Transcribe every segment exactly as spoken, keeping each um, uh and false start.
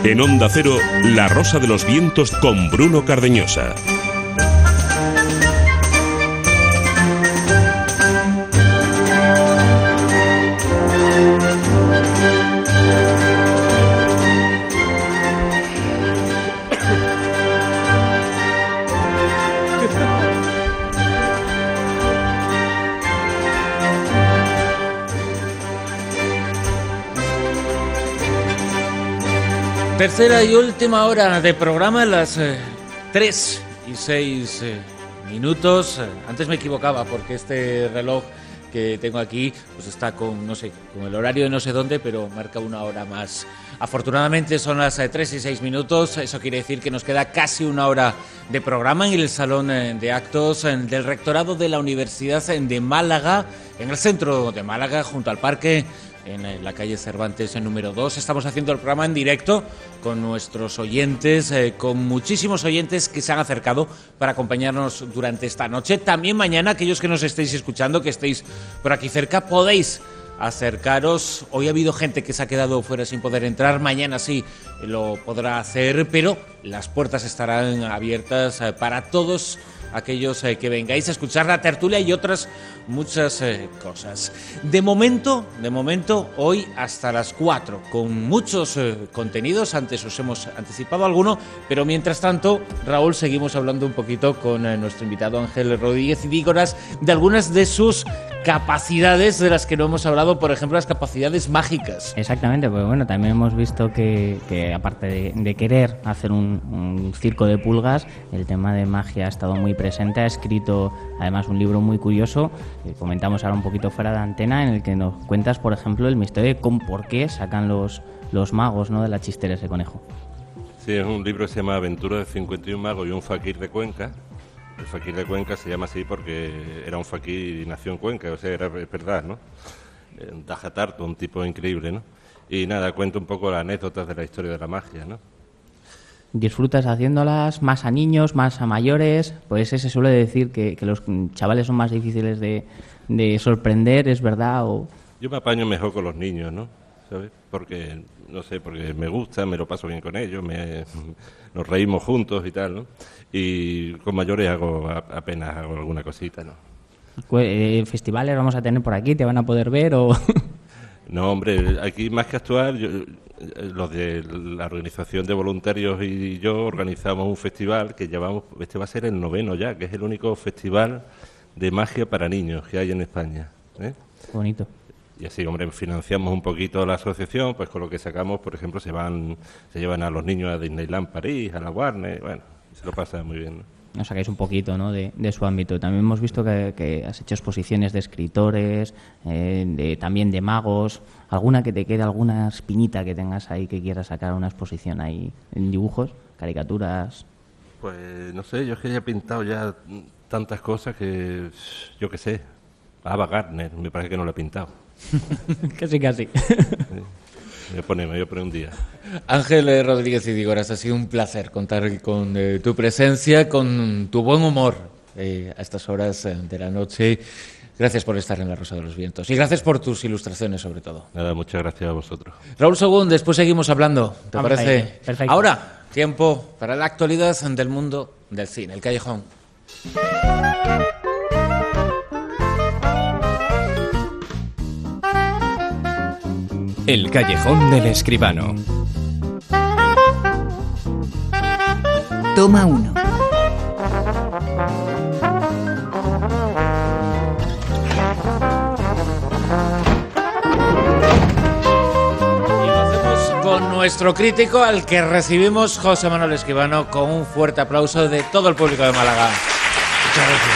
En Onda Cero, La Rosa de los Vientos con Bruno Cardeñosa. Tercera y última hora de programa, las eh, tres y seis eh, minutos. Eh, antes me equivocaba porque este reloj que tengo aquí pues está con, no sé, con el horario de no sé dónde, pero marca una hora más. Afortunadamente son las eh, tres y seis minutos, eso quiere decir que nos queda casi una hora de programa en el Salón eh, de Actos eh, del Rectorado de la Universidad de Málaga, en el centro de Málaga, junto al parque, en la calle Cervantes en número dos. Estamos haciendo el programa en directo con nuestros oyentes, eh, con muchísimos oyentes que se han acercado para acompañarnos durante esta noche. También mañana, aquellos que nos estéis escuchando, que estéis por aquí cerca, podéis acercaros. Hoy ha habido gente que se ha quedado fuera sin poder entrar, mañana sí lo podrá hacer, pero las puertas estarán abiertas eh, para todos aquellos eh, que vengáis a escuchar la tertulia y otras muchas eh, cosas. De momento, de momento, hoy hasta las cuatro, con muchos eh, contenidos. Antes os hemos anticipado alguno, pero mientras tanto, Raúl, seguimos hablando un poquito con eh, nuestro invitado Ángel Rodríguez Idígoras de algunas de sus capacidades de las que no hemos hablado, por ejemplo, las capacidades mágicas. Exactamente, pues bueno, también hemos visto que, que aparte de, de querer hacer un, un circo de pulgas, el tema de magia ha estado muy presente. Ha escrito además un libro muy curioso que comentamos ahora un poquito fuera de antena, en el que nos cuentas, por ejemplo, el misterio de cómo, por qué sacan los, los magos, ¿no?, de la chistera ese conejo. Sí, es un libro que se llama Aventuras de cincuenta y un magos y un fakir de Cuenca. El fakir de Cuenca se llama así porque era un fakir y nació en Cuenca, o sea, era es verdad, ¿no? Un tajatarto, un tipo increíble, ¿no? Y nada, cuento un poco las anécdotas de la historia de la magia, ¿no? ¿Disfrutas haciéndolas más a niños, más a mayores? Pues se suele decir que, que los chavales son más difíciles de, de sorprender, ¿es verdad? O... Yo me apaño mejor con los niños, ¿no? ¿Sabes? Porque, no sé, porque me gusta, me lo paso bien con ellos, me, nos reímos juntos y tal, ¿no? Y con mayores hago apenas hago alguna cosita, ¿no? ¿Festivales vamos a tener por aquí? ¿Te van a poder ver o...? No, hombre, aquí más que actuar, yo, los de la organización de voluntarios y yo organizamos un festival que llevamos, este va a ser el noveno ya, que es el único festival de magia para niños que hay en España, ¿eh? Bonito. Y así, hombre, financiamos un poquito la asociación, pues con lo que sacamos, por ejemplo, se van, se llevan a los niños a Disneyland París, a la Warner, bueno, se lo pasa muy bien, ¿no? Os sacáis un poquito, ¿no?, de, de su ámbito. También hemos visto que, que has hecho exposiciones de escritores, eh, de, también de magos. ¿Alguna que te quede, alguna espinita que tengas ahí que quieras sacar una exposición ahí en dibujos, caricaturas? Pues no sé, yo es que ya he pintado ya tantas cosas que, yo qué sé, Ava Gardner, me parece que no la he pintado. Casi, casi. Sí. Me voy a poner, me voy a poner un día. Ángel Rodríguez Idígoras, ha sido un placer contar con eh, tu presencia, con tu buen humor eh, a estas horas eh, de la noche. Gracias por estar en La Rosa de los Vientos y gracias por tus ilustraciones, sobre todo. Nada, muchas gracias a vosotros. Raúl Según, después seguimos hablando, ¿te Vamos parece? ahí. Perfecto. Ahora, tiempo para la actualidad del mundo del cine, el callejón. El callejón del escribano. Toma uno. Y lo hacemos con nuestro crítico, al que recibimos, José Manuel Escribano, con un fuerte aplauso de todo el público de Málaga. Muchas gracias.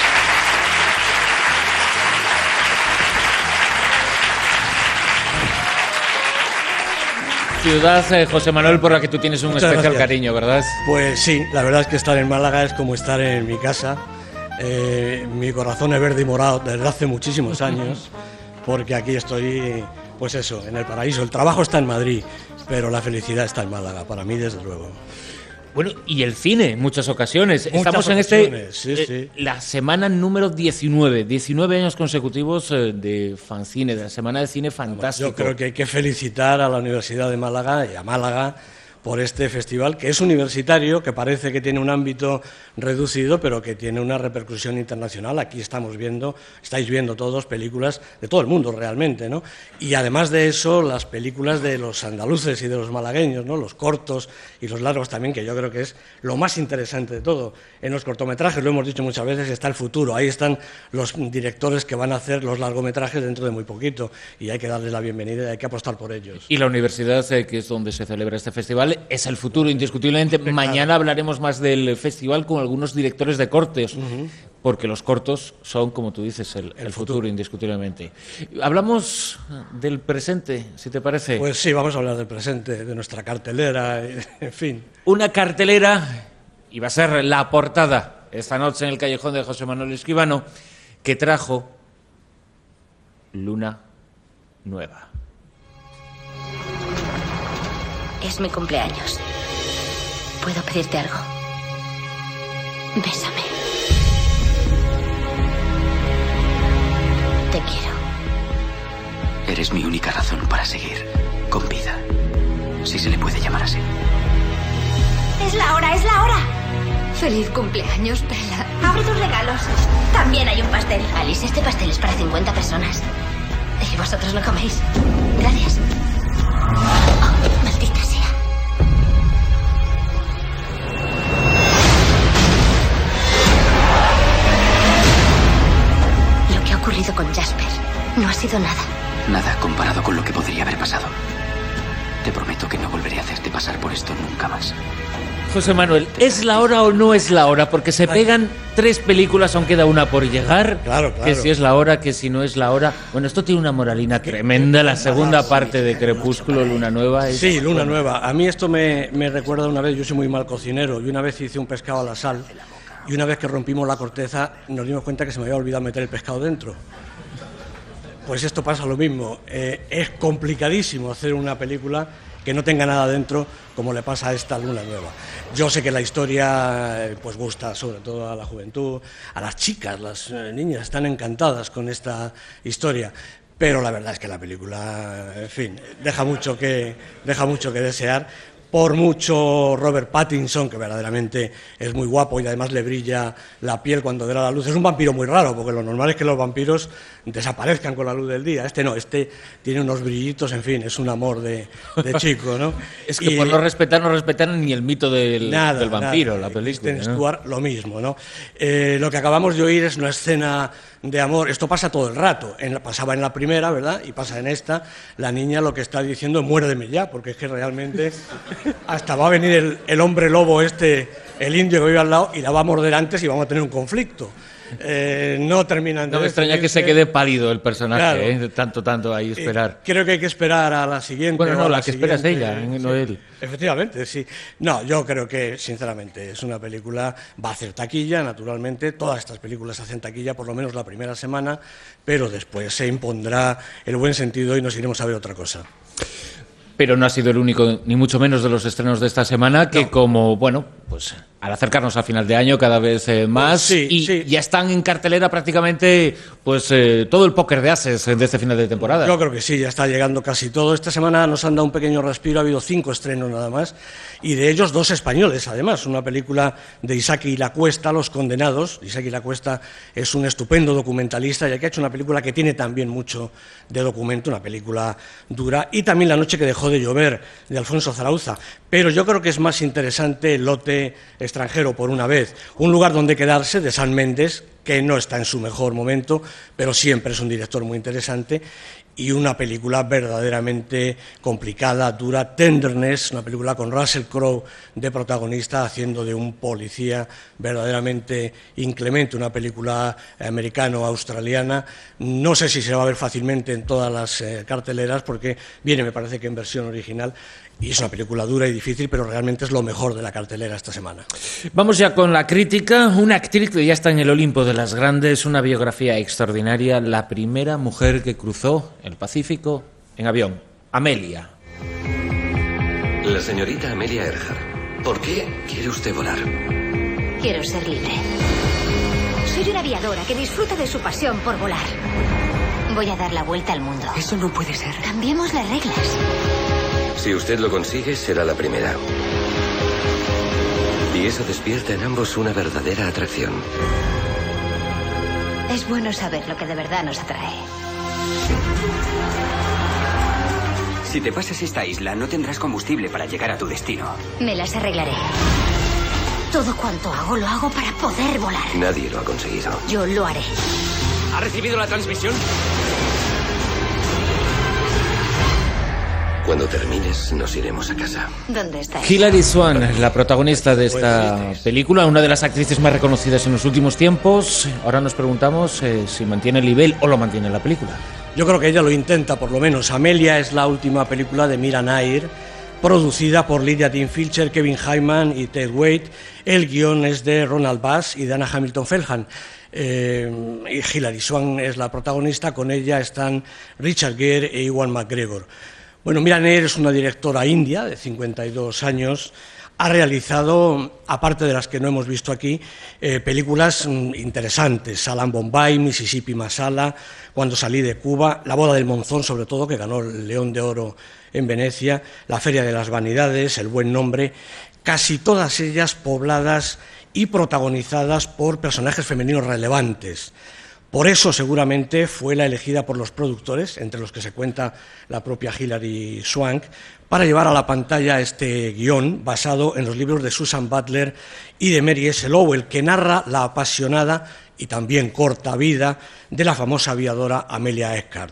Ciudad, eh, José Manuel, por la que tú tienes un Muchas especial gracias. cariño, ¿verdad? Pues sí, la verdad es que estar en Málaga es como estar en mi casa. Eh, mi corazón es verde y morado desde hace muchísimos años, porque aquí estoy, pues eso, en el paraíso. El trabajo está en Madrid, pero la felicidad está en Málaga, para mí desde luego. Bueno, y el cine, en muchas ocasiones. Muchas Estamos en ocasiones, este sí, sí. la semana número diecinueve, diecinueve años consecutivos eh, de Fancine, de la Semana de Cine Fantástico. Yo creo que hay que felicitar a la Universidad de Málaga y a Málaga por este festival, que es universitario, que parece que tiene un ámbito reducido, pero que tiene una repercusión internacional. Aquí estamos viendo, estáis viendo todos películas de todo el mundo realmente, ¿no? Y además de eso, las películas de los andaluces y de los malagueños, ¿no? Los cortos y los largos también, que yo creo que es lo más interesante de todo. En los cortometrajes, lo hemos dicho muchas veces, está el futuro. Ahí están los directores que van a hacer los largometrajes dentro de muy poquito, y hay que darles la bienvenida y hay que apostar por ellos. Y la universidad, eh, que es donde se celebra este festival, es el futuro, indiscutiblemente. Claro. Mañana hablaremos más del festival con algunos directores de cortes, uh-huh. porque los cortos son, como tú dices, el, el, el futuro, futuro, indiscutiblemente. Hablamos del presente, si te parece. Pues sí, vamos a hablar del presente, de nuestra cartelera, en fin. Una cartelera, y va a ser la portada esta noche en el Callejón de José Manuel Escribano, que trajo Luna Nueva. Es mi cumpleaños. ¿Puedo pedirte algo? Bésame. Te quiero. Eres mi única razón para seguir con vida, si se le puede llamar así. ¡Es la hora, es la hora! ¡Feliz cumpleaños, Bella! ¡Abre tus regalos! También hay un pastel. Alice, este pastel es para cincuenta personas. Y vosotros lo coméis. Gracias. Oh, maldita sea. Lo que ha ocurrido con Jasper no ha sido nada. Nada comparado con lo que podría haber pasado. Te prometo que no volveré a hacerte pasar por esto nunca más. José Manuel, ¿es la hora o no es la hora? Porque se pegan tres películas, aún queda una por llegar. Claro, claro. Que si es la hora, que si no es la hora. Bueno, esto tiene una moralina tremenda. La segunda parte de Crepúsculo, Luna Nueva. Es... Sí, Luna Nueva. A mí esto me, me recuerda una vez, yo soy muy mal cocinero, y una vez hice un pescado a la sal, y una vez que rompimos la corteza, nos dimos cuenta que se me había olvidado meter el pescado dentro. Pues esto pasa lo mismo. Eh, es complicadísimo hacer una película que no tenga nada dentro, como le pasa a esta Luna Nueva. Yo sé que la historia pues gusta sobre todo a la juventud, a las chicas, las eh, niñas están encantadas con esta historia, pero la verdad es que la película, en fin, deja mucho que, deja mucho que desear. Por mucho Robert Pattinson, que verdaderamente es muy guapo y además le brilla la piel cuando da la luz. Es un vampiro muy raro, porque lo normal es que los vampiros desaparezcan con la luz del día. Este no, este tiene unos brillitos, en fin, es un amor de, de chico, ¿no? Es que y, por no respetar, no respetan ni el mito del, nada, del vampiro, nada. la película. Kristen ¿no? Stewart, lo mismo, ¿no? Eh, lo que acabamos de oír es una escena de amor. Esto pasa todo el rato. En la, pasaba en la primera, ¿verdad? Y pasa en esta. La niña lo que está diciendo es muérdeme ya, porque es que realmente hasta va a venir el, el hombre lobo este, el indio que vive al lado, y la va a morder antes y vamos a tener un conflicto. Eh, no terminan de No me extraña que se quede pálido el personaje, claro. ¿eh? Tanto, tanto ahí esperar. Eh, creo que hay que esperar a la siguiente. Bueno, no, la, la que siguiente, espera es ella, ¿eh? No sí, él. Efectivamente, sí. No, yo creo que, sinceramente, es una película, va a hacer taquilla, naturalmente. Todas estas películas hacen taquilla, por lo menos la primera semana, pero después se impondrá el buen sentido y nos iremos a ver otra cosa. Pero no ha sido el único, ni mucho menos, de los estrenos de esta semana, que no. como, bueno, pues al acercarnos a final de año cada vez eh, más, sí, y sí. ya están en cartelera prácticamente pues eh, todo el póker de ases de este final de temporada. Yo creo que sí, ya está llegando casi todo. Esta semana nos han dado un pequeño respiro, ha habido cinco estrenos nada más, y de ellos dos españoles, además. Una película de Isaki Lacuesta, Los Condenados. Isaki Lacuesta es un estupendo documentalista, ya que ha hecho una película que tiene también mucho de documento, una película dura, y también La noche que dejó de llover, de Alfonso Zarauza. Pero yo creo que es más interesante El lote extranjero, por una vez. Un lugar donde quedarse, de San Méndez, que no está en su mejor momento, pero siempre es un director muy interesante, y una película verdaderamente complicada, dura, Tenderness, una película con Russell Crowe de protagonista, haciendo de un policía verdaderamente inclemente, una película americano-australiana. No sé si se va a ver fácilmente en todas las eh, carteleras, porque viene, me parece que en versión original, y es una película dura y difícil, pero realmente es lo mejor de la cartelera esta semana. Vamos ya con la crítica. Una actriz que ya está en el Olimpo de las grandes, una biografía extraordinaria, la primera mujer que cruzó el Pacífico en avión, Amelia. La señorita Amelia Earhart, ¿por qué quiere usted volar? Quiero ser libre. Soy una aviadora que disfruta de su pasión por volar. Voy a dar la vuelta al mundo. Eso no puede ser. Cambiemos las reglas. Si usted lo consigue, será la primera. Y eso despierta en ambos una verdadera atracción. Es bueno saber lo que de verdad nos atrae. Si te pasas esta isla, no tendrás combustible para llegar a tu destino. Me las arreglaré. Todo cuanto hago, lo hago para poder volar. Nadie lo ha conseguido. Yo lo haré. ¿Ha recibido la transmisión? Cuando termines, nos iremos a casa. ¿Dónde está? Hilary Swank, la protagonista de esta película, una de las actrices más reconocidas en los últimos tiempos. Ahora nos preguntamos eh, si mantiene el nivel o lo mantiene en la película. Yo creo que ella lo intenta, por lo menos. Amelia es la última película de Mira Nair, producida por Lydia Dean Filcher, Kevin Hyman y Ted Wade. El guión es de Ronald Bass y de Anna Hamilton Feldhahn. Eh, y Hilary Swank es la protagonista, con ella están Richard Gere e Ewan McGregor. Bueno, Mira Nair es una directora india de cincuenta y dos años. Ha realizado, aparte de las que no hemos visto aquí, eh, películas mm, interesantes. Salam Bombay, Mississippi Masala, Cuando salí de Cuba, La boda del monzón, sobre todo, que ganó el León de Oro en Venecia, La feria de las vanidades, El buen nombre, casi todas ellas pobladas y protagonizadas por personajes femeninos relevantes. Por eso, seguramente, fue la elegida por los productores, entre los que se cuenta la propia Hilary Swank, para llevar a la pantalla este guión basado en los libros de Susan Butler y de Mary S. Lowell, que narra la apasionada y también corta vida de la famosa aviadora Amelia Earhart.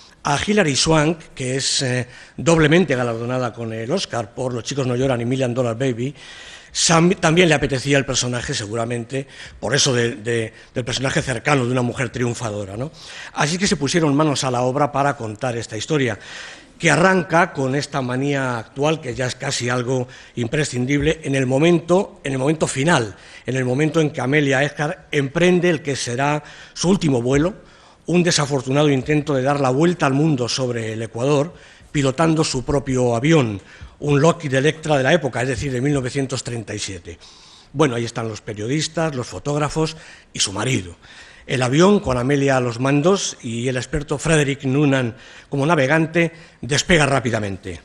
A Hilary Swank, que es eh, doblemente galardonada con el Oscar por Los chicos no lloran y Million Dollar Baby, también le apetecía el personaje, seguramente, por eso de, de, del personaje cercano de una mujer triunfadora, ¿no? Así que se pusieron manos a la obra para contar esta historia, que arranca con esta manía actual, que ya es casi algo imprescindible, en el momento, en el momento final, en el momento en que Amelia Earhart emprende el que será su último vuelo, un desafortunado intento de dar la vuelta al mundo sobre el Ecuador, pilotando su propio avión, un Lockheed Electra de la época, es decir, de mil novecientos treinta y siete. Bueno, ahí están los periodistas, los fotógrafos y su marido. El avión, con Amelia a los mandos y el experto Frederick Noonan como navegante, despega rápidamente.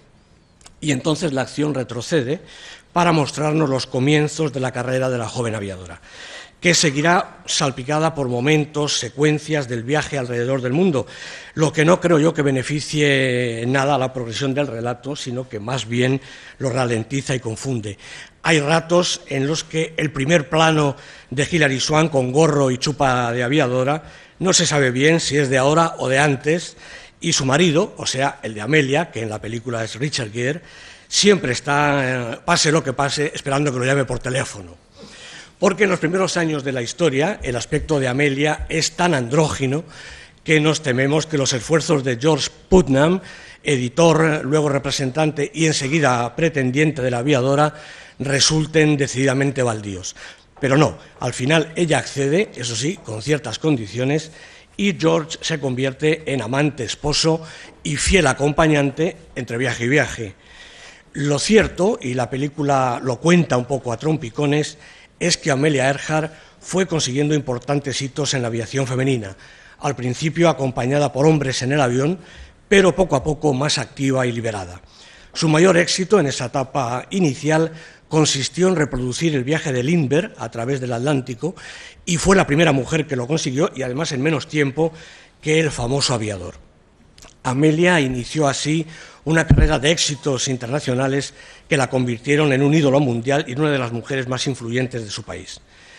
Y entonces la acción retrocede para mostrarnos los comienzos de la carrera de la joven aviadora, que seguirá salpicada por momentos, secuencias del viaje alrededor del mundo, lo que no creo yo que beneficie en nada a la progresión del relato, sino que más bien lo ralentiza y confunde. Hay ratos en los que el primer plano de Hilary Swank con gorro y chupa de aviadora no se sabe bien si es de ahora o de antes, y su marido, o sea, el de Amelia, que en la película es Richard Gere, siempre está, pase lo que pase, esperando que lo llame por teléfono. Porque en los primeros años de la historia el aspecto de Amelia es tan andrógino que nos tememos que los esfuerzos de George Putnam, editor, luego representante y enseguida pretendiente de la aviadora, resulten decididamente baldíos. Pero no, al final ella accede, eso sí, con ciertas condiciones, y George se convierte en amante, esposo y fiel acompañante entre viaje y viaje. Lo cierto, y la película lo cuenta un poco a trompicones, es que Amelia Earhart fue consiguiendo importantes hitos en la aviación femenina, al principio acompañada por hombres en el avión, pero poco a poco más activa y liberada. Su mayor éxito en esa etapa inicial consistió en reproducir el viaje de Lindbergh a través del Atlántico, y fue la primera mujer que lo consiguió, y además en menos tiempo que el famoso aviador. Amelia inició así una carrera de éxitos internacionales que la convirtieron en un ídolo mundial y en una de las mujeres más influyentes de su país.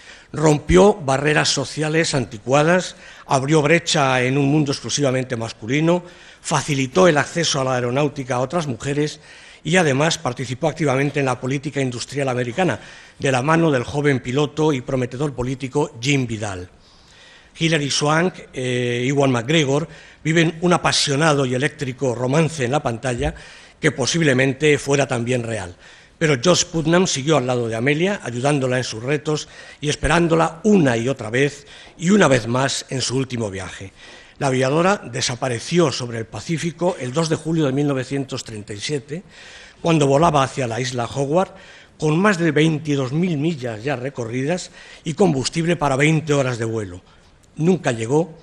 Rompió barreras sociales anticuadas, abrió brecha en un mundo exclusivamente masculino, facilitó el acceso a la aeronáutica a otras mujeres y además participó activamente en la política industrial americana, de la mano del joven piloto y prometedor político Jim Vidal. Hilary Swank e Ewan McGregor viven un apasionado y eléctrico romance en la pantalla que posiblemente fuera también real. Pero George Putnam siguió al lado de Amelia, ayudándola en sus retos y esperándola una y otra vez y una vez más en su último viaje. La aviadora desapareció sobre el Pacífico el dos de julio de mil novecientos treinta y siete, cuando volaba hacia la isla Howard, con más de veintidós mil millas ya recorridas y combustible para veinte horas de vuelo. Nunca llegó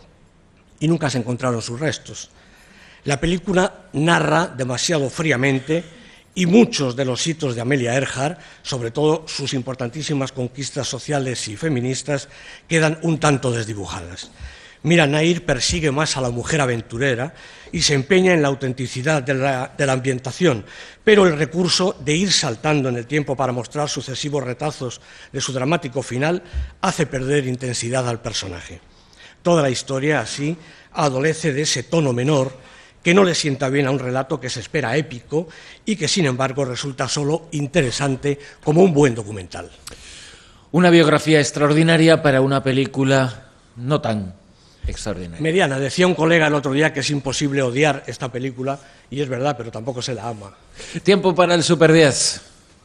y nunca se encontraron sus restos. La película narra demasiado fríamente y muchos de los hitos de Amelia Earhart, sobre todo sus importantísimas conquistas sociales y feministas, quedan un tanto desdibujadas. Mira Nair persigue más a la mujer aventurera y se empeña en la autenticidad de la, de la ambientación, pero el recurso de ir saltando en el tiempo para mostrar sucesivos retazos de su dramático final hace perder intensidad al personaje. Toda la historia, así, adolece de ese tono menor que no le sienta bien a un relato que se espera épico y que, sin embargo, resulta solo interesante como un buen documental. Una biografía extraordinaria para una película no tan extraordinaria. Mediana. Decía un colega el otro día que es imposible odiar esta película, y es verdad, pero tampoco se la ama. Tiempo para el Super diez.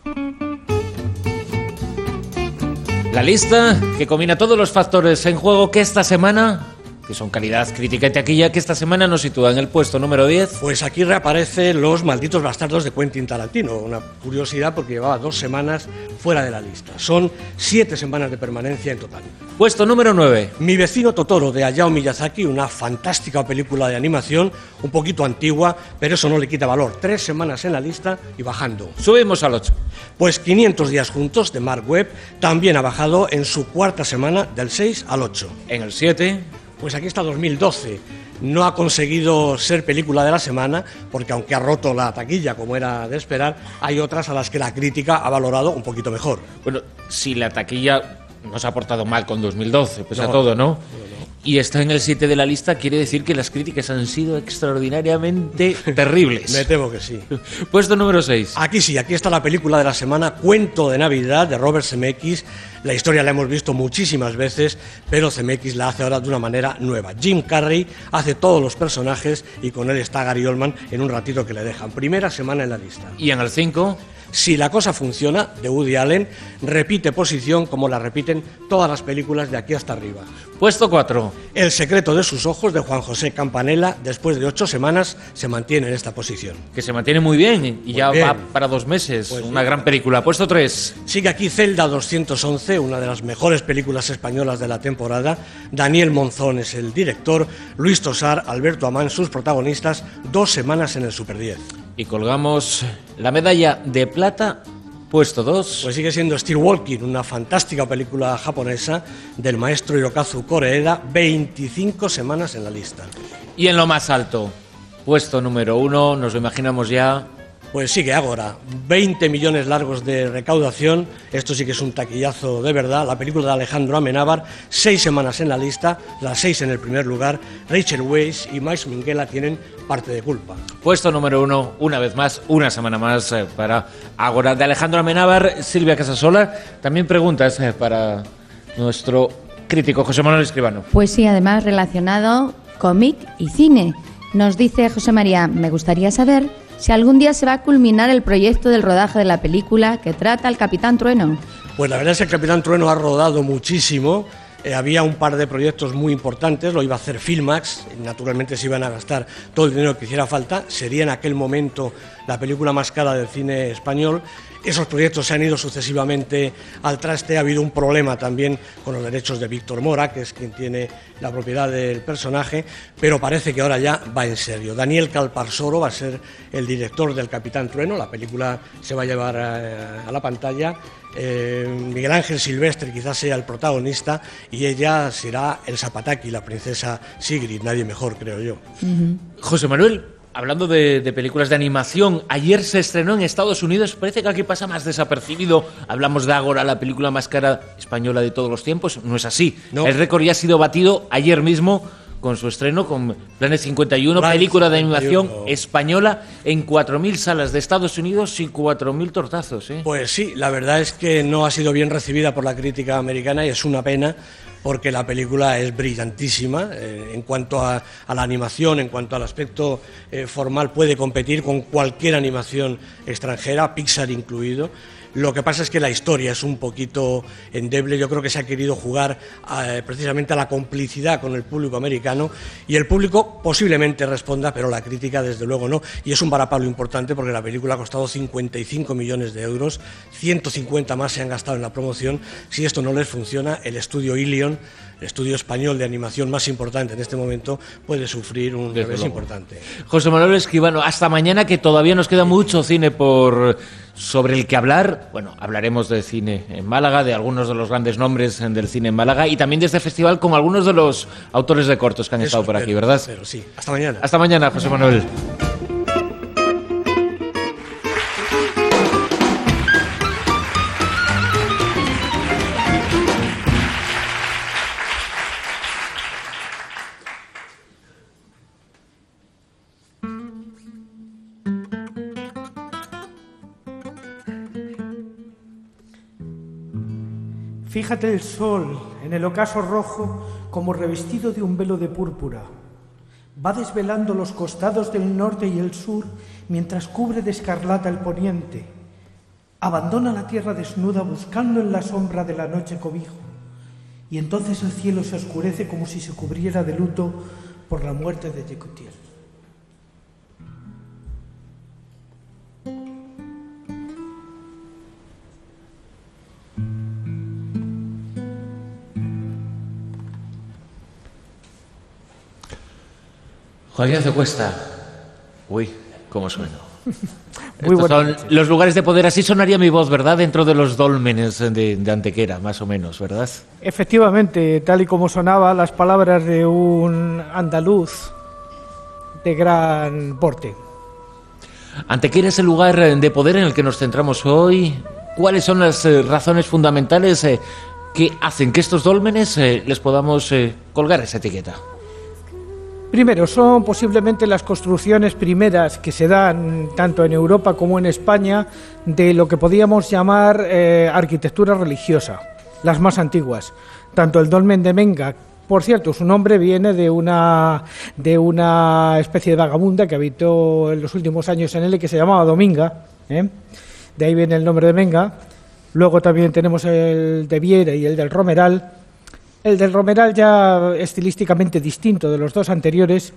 La lista que combina todos los factores en juego que esta semana, que son calidad, crítica y taquilla, que esta semana nos sitúa en el puesto número diez. Pues aquí reaparece Los malditos bastardos de Quentin Tarantino. Una curiosidad porque llevaba dos semanas fuera de la lista. Son siete semanas de permanencia en total. Puesto número nueve. Mi vecino Totoro, de Hayao Miyazaki, una fantástica película de animación, un poquito antigua, pero eso no le quita valor. Tres semanas en la lista y bajando. Subimos al ocho. Pues quinientos días juntos, de Mark Webb, también ha bajado en su cuarta semana, del seis al ocho. En el siete... Pues aquí está dos mil doce. No ha conseguido ser película de la semana, porque aunque ha roto la taquilla, como era de esperar, hay otras a las que la crítica ha valorado un poquito mejor. Bueno, si la taquilla no se ha portado mal con dos mil doce, pese No, a todo, ¿no? no, no. Y está en el siete de la lista, quiere decir que las críticas han sido extraordinariamente terribles. Me temo que sí. Puesto número seis. Aquí sí, aquí está la película de la semana, Cuento de Navidad, de Robert Zemeckis. La historia la hemos visto muchísimas veces, pero Zemeckis la hace ahora de una manera nueva. Jim Carrey hace todos los personajes y con él está Gary Oldman en un ratito que le dejan. Primera semana en la lista. Y en el cinco... Si la cosa funciona, de Woody Allen, repite posición como la repiten todas las películas de aquí hasta arriba. Puesto cuatro. El secreto de sus ojos, de Juan José Campanella, después de ocho semanas, se mantiene en esta posición. Que se mantiene muy bien y Muy ya bien. va para dos meses. Pues Una sí. gran película. Puesto tres. Sigue aquí Celda doscientos once, una de las mejores películas españolas de la temporada. Daniel Monzón es el director, Luis Tosar, Alberto Amán, sus protagonistas, dos semanas en el Super diez. Y colgamos la medalla de plata, puesto dos. Pues sigue siendo Steel Walking, una fantástica película japonesa del maestro Hirokazu Koreeda, veinticinco semanas en la lista. Y en lo más alto, puesto número uno, nos lo imaginamos ya. Pues sigue Ágora, veinte millones largos de recaudación, esto sí que es un taquillazo de verdad, la película de Alejandro Amenábar, seis semanas en la lista, las seis en el primer lugar, Rachel Weisz y Max Minghella tienen parte de culpa. Puesto número uno, una vez más, una semana más eh, para Ágora de Alejandro Amenábar. Silvia Casasola, también preguntas eh, para nuestro crítico José Manuel Escribano. Pues sí, además relacionado cómic y cine. Nos dice José María, me gustaría saber si algún día se va a culminar el proyecto del rodaje de la película que trata al Capitán Trueno. Pues la verdad es que el Capitán Trueno ha rodado muchísimo. Eh, había un par de proyectos muy importantes, lo iba a hacer Filmax, naturalmente se iban a gastar todo el dinero que hiciera falta, sería en aquel momento la película más cara del cine español. Esos proyectos se han ido sucesivamente al traste, ha habido un problema también con los derechos de Víctor Mora, que es quien tiene la propiedad del personaje, pero parece que ahora ya va en serio. Daniel Calparsoro va a ser el director del Capitán Trueno, la película se va a llevar a, a la pantalla. Eh, Miguel Ángel Silvestre quizás sea el protagonista y ella será el Zapataki, la princesa Sigrid, nadie mejor, creo yo. Uh-huh. José Manuel, hablando de, de películas de animación, ayer se estrenó en Estados Unidos, parece que aquí pasa más desapercibido. Hablamos de Ágora, la película más cara española de todos los tiempos, no es así. No. El récord ya ha sido batido ayer mismo con su estreno con Planet cincuenta y uno, Planet película de cincuenta y animación uno. española en cuatro mil salas de Estados Unidos y cuatro mil tortazos. ¿eh? Pues sí, la verdad es que no ha sido bien recibida por la crítica americana y es una pena porque la película es brillantísima. Eh, en cuanto a, a la animación, en cuanto al aspecto eh, formal, puede competir con cualquier animación extranjera, Pixar incluido. Lo que pasa es que la historia es un poquito endeble. Yo creo que se ha querido jugar eh, precisamente a la complicidad con el público americano y el público posiblemente responda, pero la crítica desde luego no. Y es un varapalo importante porque la película ha costado cincuenta y cinco millones de euros, ciento cincuenta más se han gastado en la promoción. Si esto no les funciona, el estudio Ilion estudio español de animación más importante en este momento, puede sufrir un Desde revés luego. importante. José Manuel Escribano, hasta mañana, que todavía nos queda mucho cine por sobre el que hablar. Bueno, hablaremos de cine en Málaga, de algunos de los grandes nombres del cine en Málaga y también de este festival con algunos de los autores de cortos que han Eso estado por espero, aquí, ¿verdad? espero, sí. Hasta mañana. Hasta mañana, José Manuel. Fíjate el sol en el ocaso rojo como revestido de un velo de púrpura. Va desvelando los costados del norte y el sur mientras cubre de escarlata el poniente. Abandona la tierra desnuda buscando en la sombra de la noche cobijo. Y entonces el cielo se oscurece como si se cubriera de luto por la muerte de Yekutiel. Joaquín Ignacio Cuesta. Uy, cómo sueno. Muy Estos son noche. los lugares de poder. Así sonaría mi voz, ¿verdad? Dentro de los dólmenes de, de Antequera, más o menos, ¿verdad? Efectivamente, tal y como sonaba las palabras de un andaluz de gran porte. Antequera es el lugar de poder en el que nos centramos hoy. ¿Cuáles son las eh, razones fundamentales eh, que hacen que estos dólmenes eh, les podamos eh, colgar esa etiqueta? Primero, son posiblemente las construcciones primeras que se dan tanto en Europa como en España de lo que podíamos llamar eh, arquitectura religiosa, las más antiguas. Tanto el dolmen de Menga, por cierto, su nombre viene de una, de una especie de vagabunda que habitó en los últimos años en él y que se llamaba Dominga, ¿eh? De ahí viene el nombre de Menga. Luego también tenemos el de Viera y el del Romeral. El del Romeral ya estilísticamente distinto de los dos anteriores,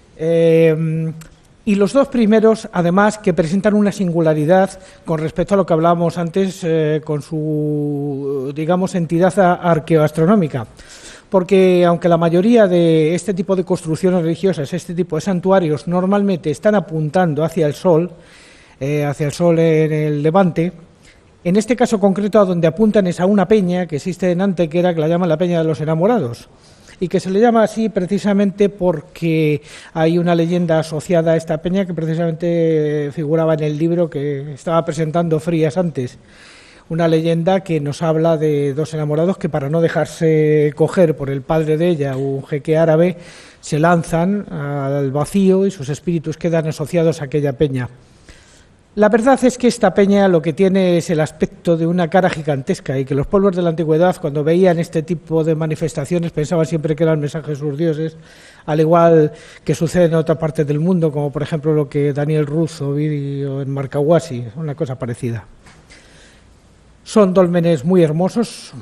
eh, y los dos primeros, además, que presentan una singularidad con respecto a lo que hablábamos antes eh, con su, digamos, entidad arqueoastronómica. Porque aunque la mayoría de este tipo de construcciones religiosas, este tipo de santuarios, normalmente están apuntando hacia el sol, eh, hacia el sol en el Levante, en este caso concreto a donde apuntan es a una peña que existe en Antequera, que la llaman la Peña de los Enamorados, y que se le llama así precisamente porque hay una leyenda asociada a esta peña que precisamente figuraba en el libro que estaba presentando Frías antes. Una leyenda que nos habla de dos enamorados que, para no dejarse coger por el padre de ella, un jeque árabe, se lanzan al vacío y sus espíritus quedan asociados a aquella peña. La verdad es que esta peña lo que tiene es el aspecto de una cara gigantesca y que los pueblos de la antigüedad, cuando veían este tipo de manifestaciones, pensaban siempre que eran mensajes de sus dioses, al igual que sucede en otra parte del mundo, como por ejemplo lo que Daniel Russo vio en Marcahuasi, una cosa parecida. Son dólmenes muy hermosos,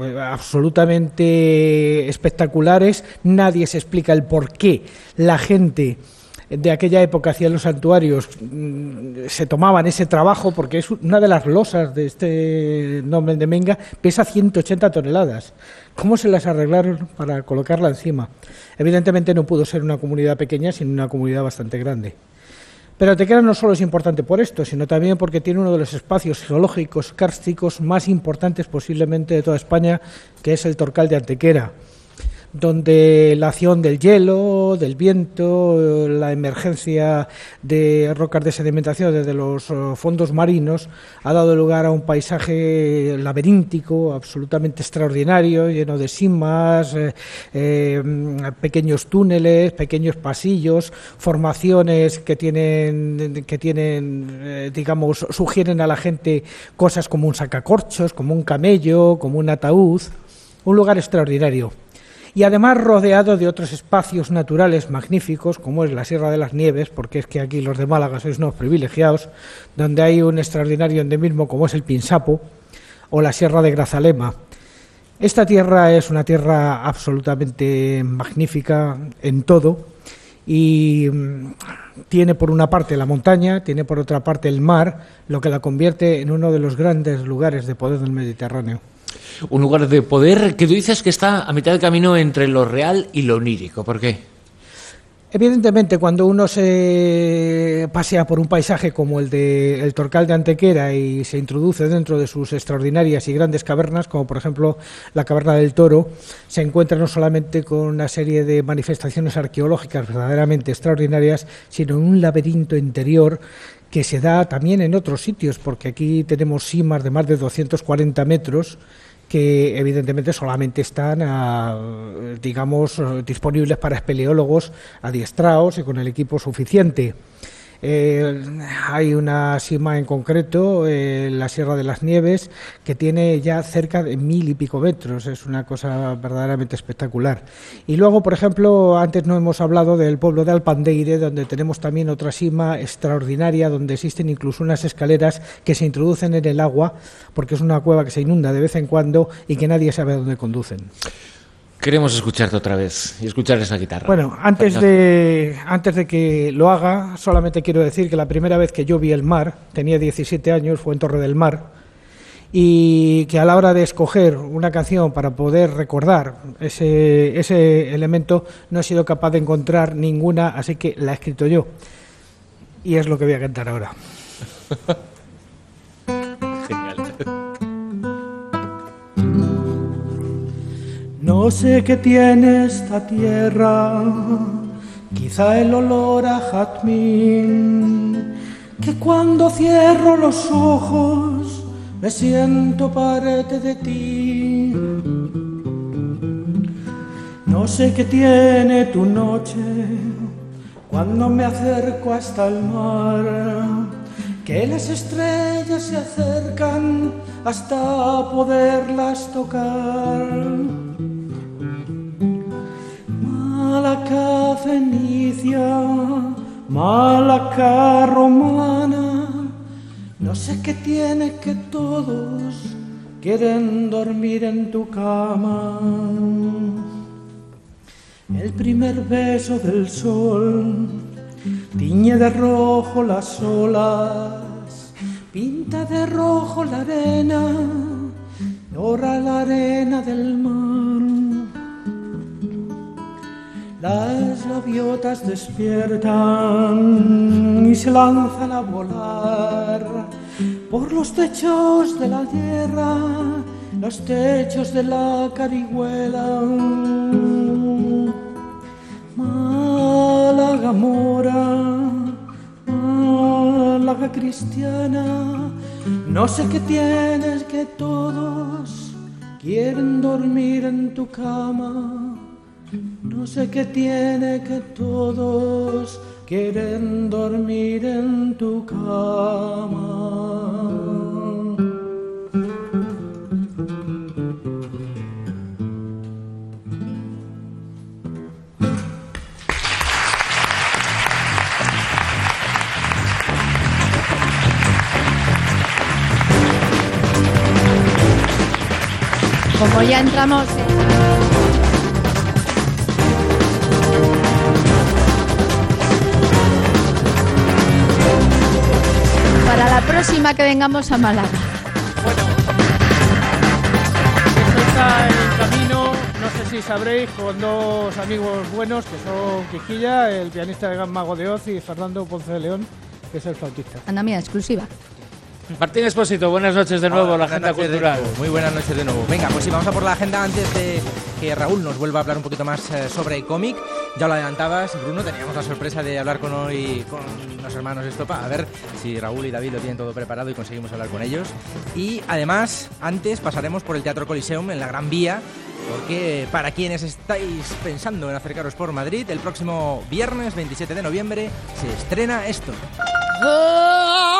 absolutamente espectaculares. Nadie se explica el por qué la gente de aquella época hacía los santuarios, se tomaban ese trabajo, porque es una de las losas de este dolmen de Menga, pesa ciento ochenta toneladas. ¿Cómo se las arreglaron para colocarla encima? Evidentemente no pudo ser una comunidad pequeña, sino una comunidad bastante grande. Pero Antequera no solo es importante por esto, sino también porque tiene uno de los espacios geológicos kársticos más importantes posiblemente de toda España, que es el Torcal de Antequera, donde la acción del hielo, del viento, la emergencia de rocas de sedimentación desde los fondos marinos ha dado lugar a un paisaje laberíntico absolutamente extraordinario, lleno de simas, eh, eh, pequeños túneles, pequeños pasillos, formaciones que tienen, que tienen eh, digamos, sugieren a la gente cosas como un sacacorchos, como un camello, como un ataúd, un lugar extraordinario. Y además rodeado de otros espacios naturales magníficos, como es la Sierra de las Nieves, porque es que aquí los de Málaga sois unos privilegiados, donde hay un extraordinario endemismo como es el Pinsapo, o la Sierra de Grazalema. Esta tierra es una tierra absolutamente magnífica en todo, y tiene por una parte la montaña, tiene por otra parte el mar, lo que la convierte en uno de los grandes lugares de poder del Mediterráneo. Un lugar de poder que tú dices que está a mitad de camino entre lo real y lo onírico. ¿Por qué? Evidentemente, cuando uno se pasea por un paisaje como el de el Torcal de Antequera y se introduce dentro de sus extraordinarias y grandes cavernas, como por ejemplo la Caverna del Toro, se encuentra no solamente con una serie de manifestaciones arqueológicas verdaderamente extraordinarias, sino en un laberinto interior que se da también en otros sitios, porque aquí tenemos simas de más de doscientos cuarenta metros, que evidentemente solamente están, a, digamos, disponibles para espeleólogos adiestrados y con el equipo suficiente. Eh, hay una cima en concreto, eh, la Sierra de las Nieves, que tiene ya cerca de mil y pico metros. Es una cosa verdaderamente espectacular. Y luego, por ejemplo, antes no hemos hablado del pueblo de Alpandeire, donde tenemos también otra cima extraordinaria, donde existen incluso unas escaleras que se introducen en el agua, porque es una cueva que se inunda de vez en cuando y que nadie sabe a dónde conducen. Queremos escucharte otra vez y escuchar esa guitarra. Bueno, antes de, antes de que lo haga, solamente quiero decir que la primera vez que yo vi el mar, tenía diecisiete años, fue en Torre del Mar, y que a la hora de escoger una canción para poder recordar ese, ese elemento no he sido capaz de encontrar ninguna, así que la he escrito yo. Y es lo que voy a cantar ahora. No sé qué tiene esta tierra, quizá el olor a jazmín, que cuando cierro los ojos me siento parte de ti. No sé qué tiene tu noche cuando me acerco hasta el mar, que las estrellas se acercan hasta poderlas tocar. Malaca fenicia, Malaca romana, no sé qué tiene que todos quieren dormir en tu cama. El primer beso del sol tiñe de rojo las olas, pinta de rojo la arena, dora la arena del mar. Las gaviotas despiertan y se lanzan a volar por los techos de la tierra, los techos de la Carihuela. Málaga mora, Málaga cristiana, no sé qué tienes que todos quieren dormir en tu cama. No sé qué tiene que todos quieren dormir en tu cama. Como ya entramos en... para la próxima que vengamos a Málaga. Bueno, esto está en camino, no sé si sabréis, con dos amigos buenos que son Quiquilla, el pianista de Gran Mago de Oz, y Fernando Ponce de León, que es el flautista. Anda, mía, exclusiva. Martín Expósito, buenas noches de nuevo, Hola, la agenda cultural. Muy buenas noches de nuevo. Venga, pues sí, vamos a por la agenda antes de que Raúl nos vuelva a hablar un poquito más eh, sobre cómic. Ya lo adelantabas, Bruno, teníamos la sorpresa de hablar con hoy con los hermanos Estopa, a ver si Raúl y David lo tienen todo preparado y conseguimos hablar con ellos. Y además, antes pasaremos por el Teatro Coliseum en la Gran Vía, porque para quienes estáis pensando en acercaros por Madrid, el próximo viernes veintisiete de noviembre se estrena esto. Oh,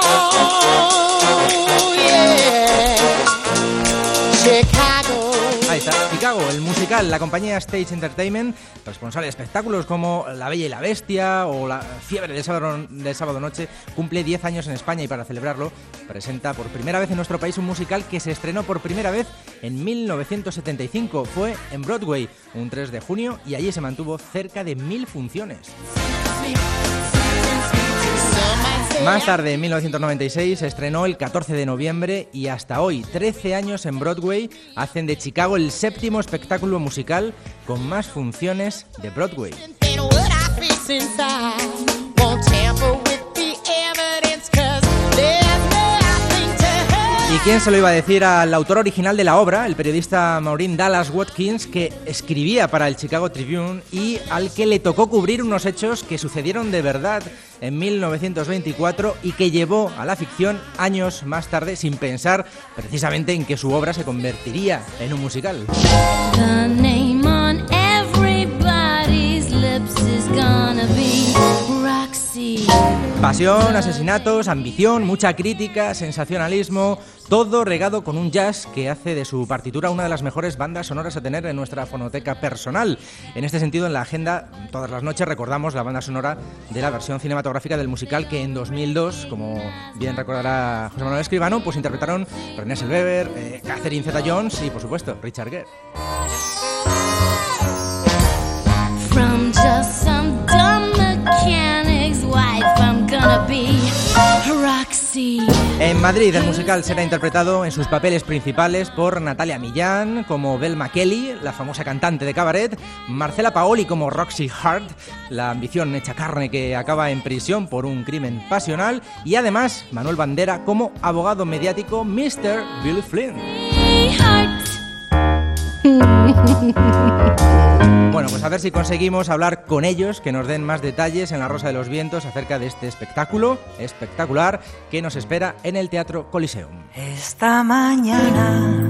yeah. Chicago. Ahí está, Chicago, el musical, la compañía Stage Entertainment, responsable de espectáculos como La Bella y la Bestia o La Fiebre del sábado, del sábado noche, cumple diez años en España y para celebrarlo presenta por primera vez en nuestro país un musical que se estrenó por primera vez en mil novecientos setenta y cinco. Fue en Broadway, un tres de junio, y allí se mantuvo cerca de mil funciones. Más tarde, en mil novecientos noventa y seis, se estrenó el catorce de noviembre y hasta hoy, trece años en Broadway, hacen de Chicago el séptimo espectáculo musical con más funciones de Broadway. ¿Y quién se lo iba a decir al autor original de la obra, el periodista Maureen Dallas Watkins, que escribía para el Chicago Tribune y al que le tocó cubrir unos hechos que sucedieron de verdad en mil novecientos veinticuatro y que llevó a la ficción años más tarde sin pensar precisamente en que su obra se convertiría en un musical? The name on everybody's lips is gonna be Roxy. Pasión, asesinatos, ambición, mucha crítica, sensacionalismo, todo regado con un jazz que hace de su partitura una de las mejores bandas sonoras a tener en nuestra fonoteca personal. En este sentido, en la agenda, todas las noches recordamos la banda sonora de la versión cinematográfica del musical que en dos mil dos, como bien recordará José Manuel Escribano, pues interpretaron Renée Zellweger, eh, Catherine Zeta-Jones y, por supuesto, Richard Gere. From just some dumb mechanic's wife, I'm gonna be Roxy. En Madrid, el musical será interpretado en sus papeles principales por Natalia Millán como Velma Kelly, la famosa cantante de cabaret, Marcela Paoli como Roxy Hart, la ambición hecha carne que acaba en prisión por un crimen pasional, y además Manuel Bandera como abogado mediático mister Bill Flynn. Bueno, pues a ver si conseguimos hablar con ellos, que nos den más detalles en La Rosa de los Vientos acerca de este espectáculo espectacular que nos espera en el Teatro Coliseum. Esta mañana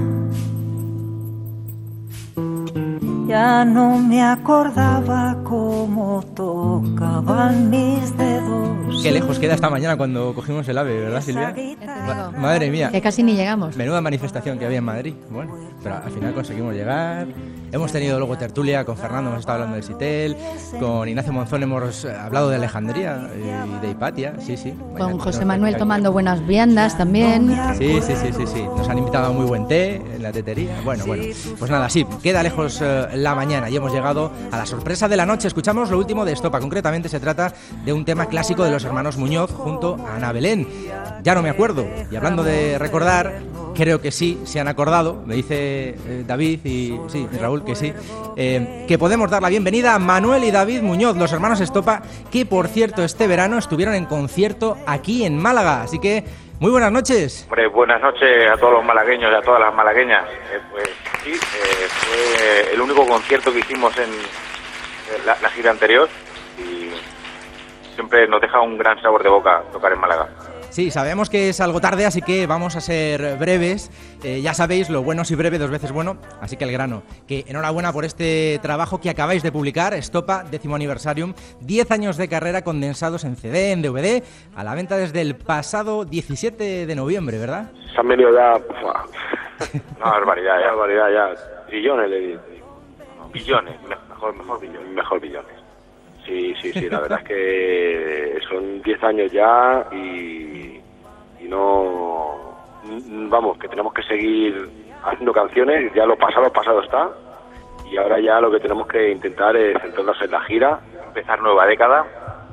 ya no me acordaba cómo tocaban mis dedos. Qué lejos queda esta mañana cuando cogimos el AVE, ¿verdad, Silvia? Ma- madre mía. Que casi ni llegamos. Menuda manifestación que había en Madrid. Bueno, pero al final conseguimos llegar. Hemos tenido luego tertulia con Fernando, hemos estado hablando de Sitel, con Ignacio Monzón hemos hablado de Alejandría y de Hipatia, sí, sí. Con Vaya, José no, Manuel no, tomando buenas viandas también. Sí, sí, sí, sí, sí. Nos han invitado a muy buen té en la tetería. Bueno, bueno. Pues nada, sí, queda lejos eh, la mañana y hemos llegado a la sorpresa de la noche. Escuchamos lo último de Estopa. Concretamente se trata de un tema clásico de los hermanos Muñoz junto a Ana Belén. Ya no me acuerdo. Y hablando de recordar, creo que sí, se han acordado, me dice eh, David y sí, Raúl, que sí, eh, que podemos dar la bienvenida a Manuel y David Muñoz, los hermanos Estopa, que por cierto este verano estuvieron en concierto aquí en Málaga. Así que, muy buenas noches. Hombre, buenas noches a todos los malagueños y a todas las malagueñas. Eh, pues sí, eh, fue el único concierto que hicimos en la, la gira anterior y siempre nos deja un gran sabor de boca tocar en Málaga. Sí, sabemos que es algo tarde, así que vamos a ser breves. Eh, ya sabéis, lo bueno si breve, dos veces bueno, así que al grano. Que enhorabuena por este trabajo que acabáis de publicar, Estopa, décimo aniversarium, diez años de carrera condensados en C D, en D V D, a la venta desde el pasado diecisiete de noviembre, ¿verdad? Se han venido ya... Una barbaridad, ya, barbaridad, ya. Trillones, le digo. Billones, mejor, mejor billones, mejor billones. Sí, sí, sí, la verdad es que son diez años ya y, y no... Vamos, que tenemos que seguir haciendo canciones, ya lo pasado, pasado está, y ahora ya lo que tenemos que intentar es centrarnos en la gira, empezar nueva década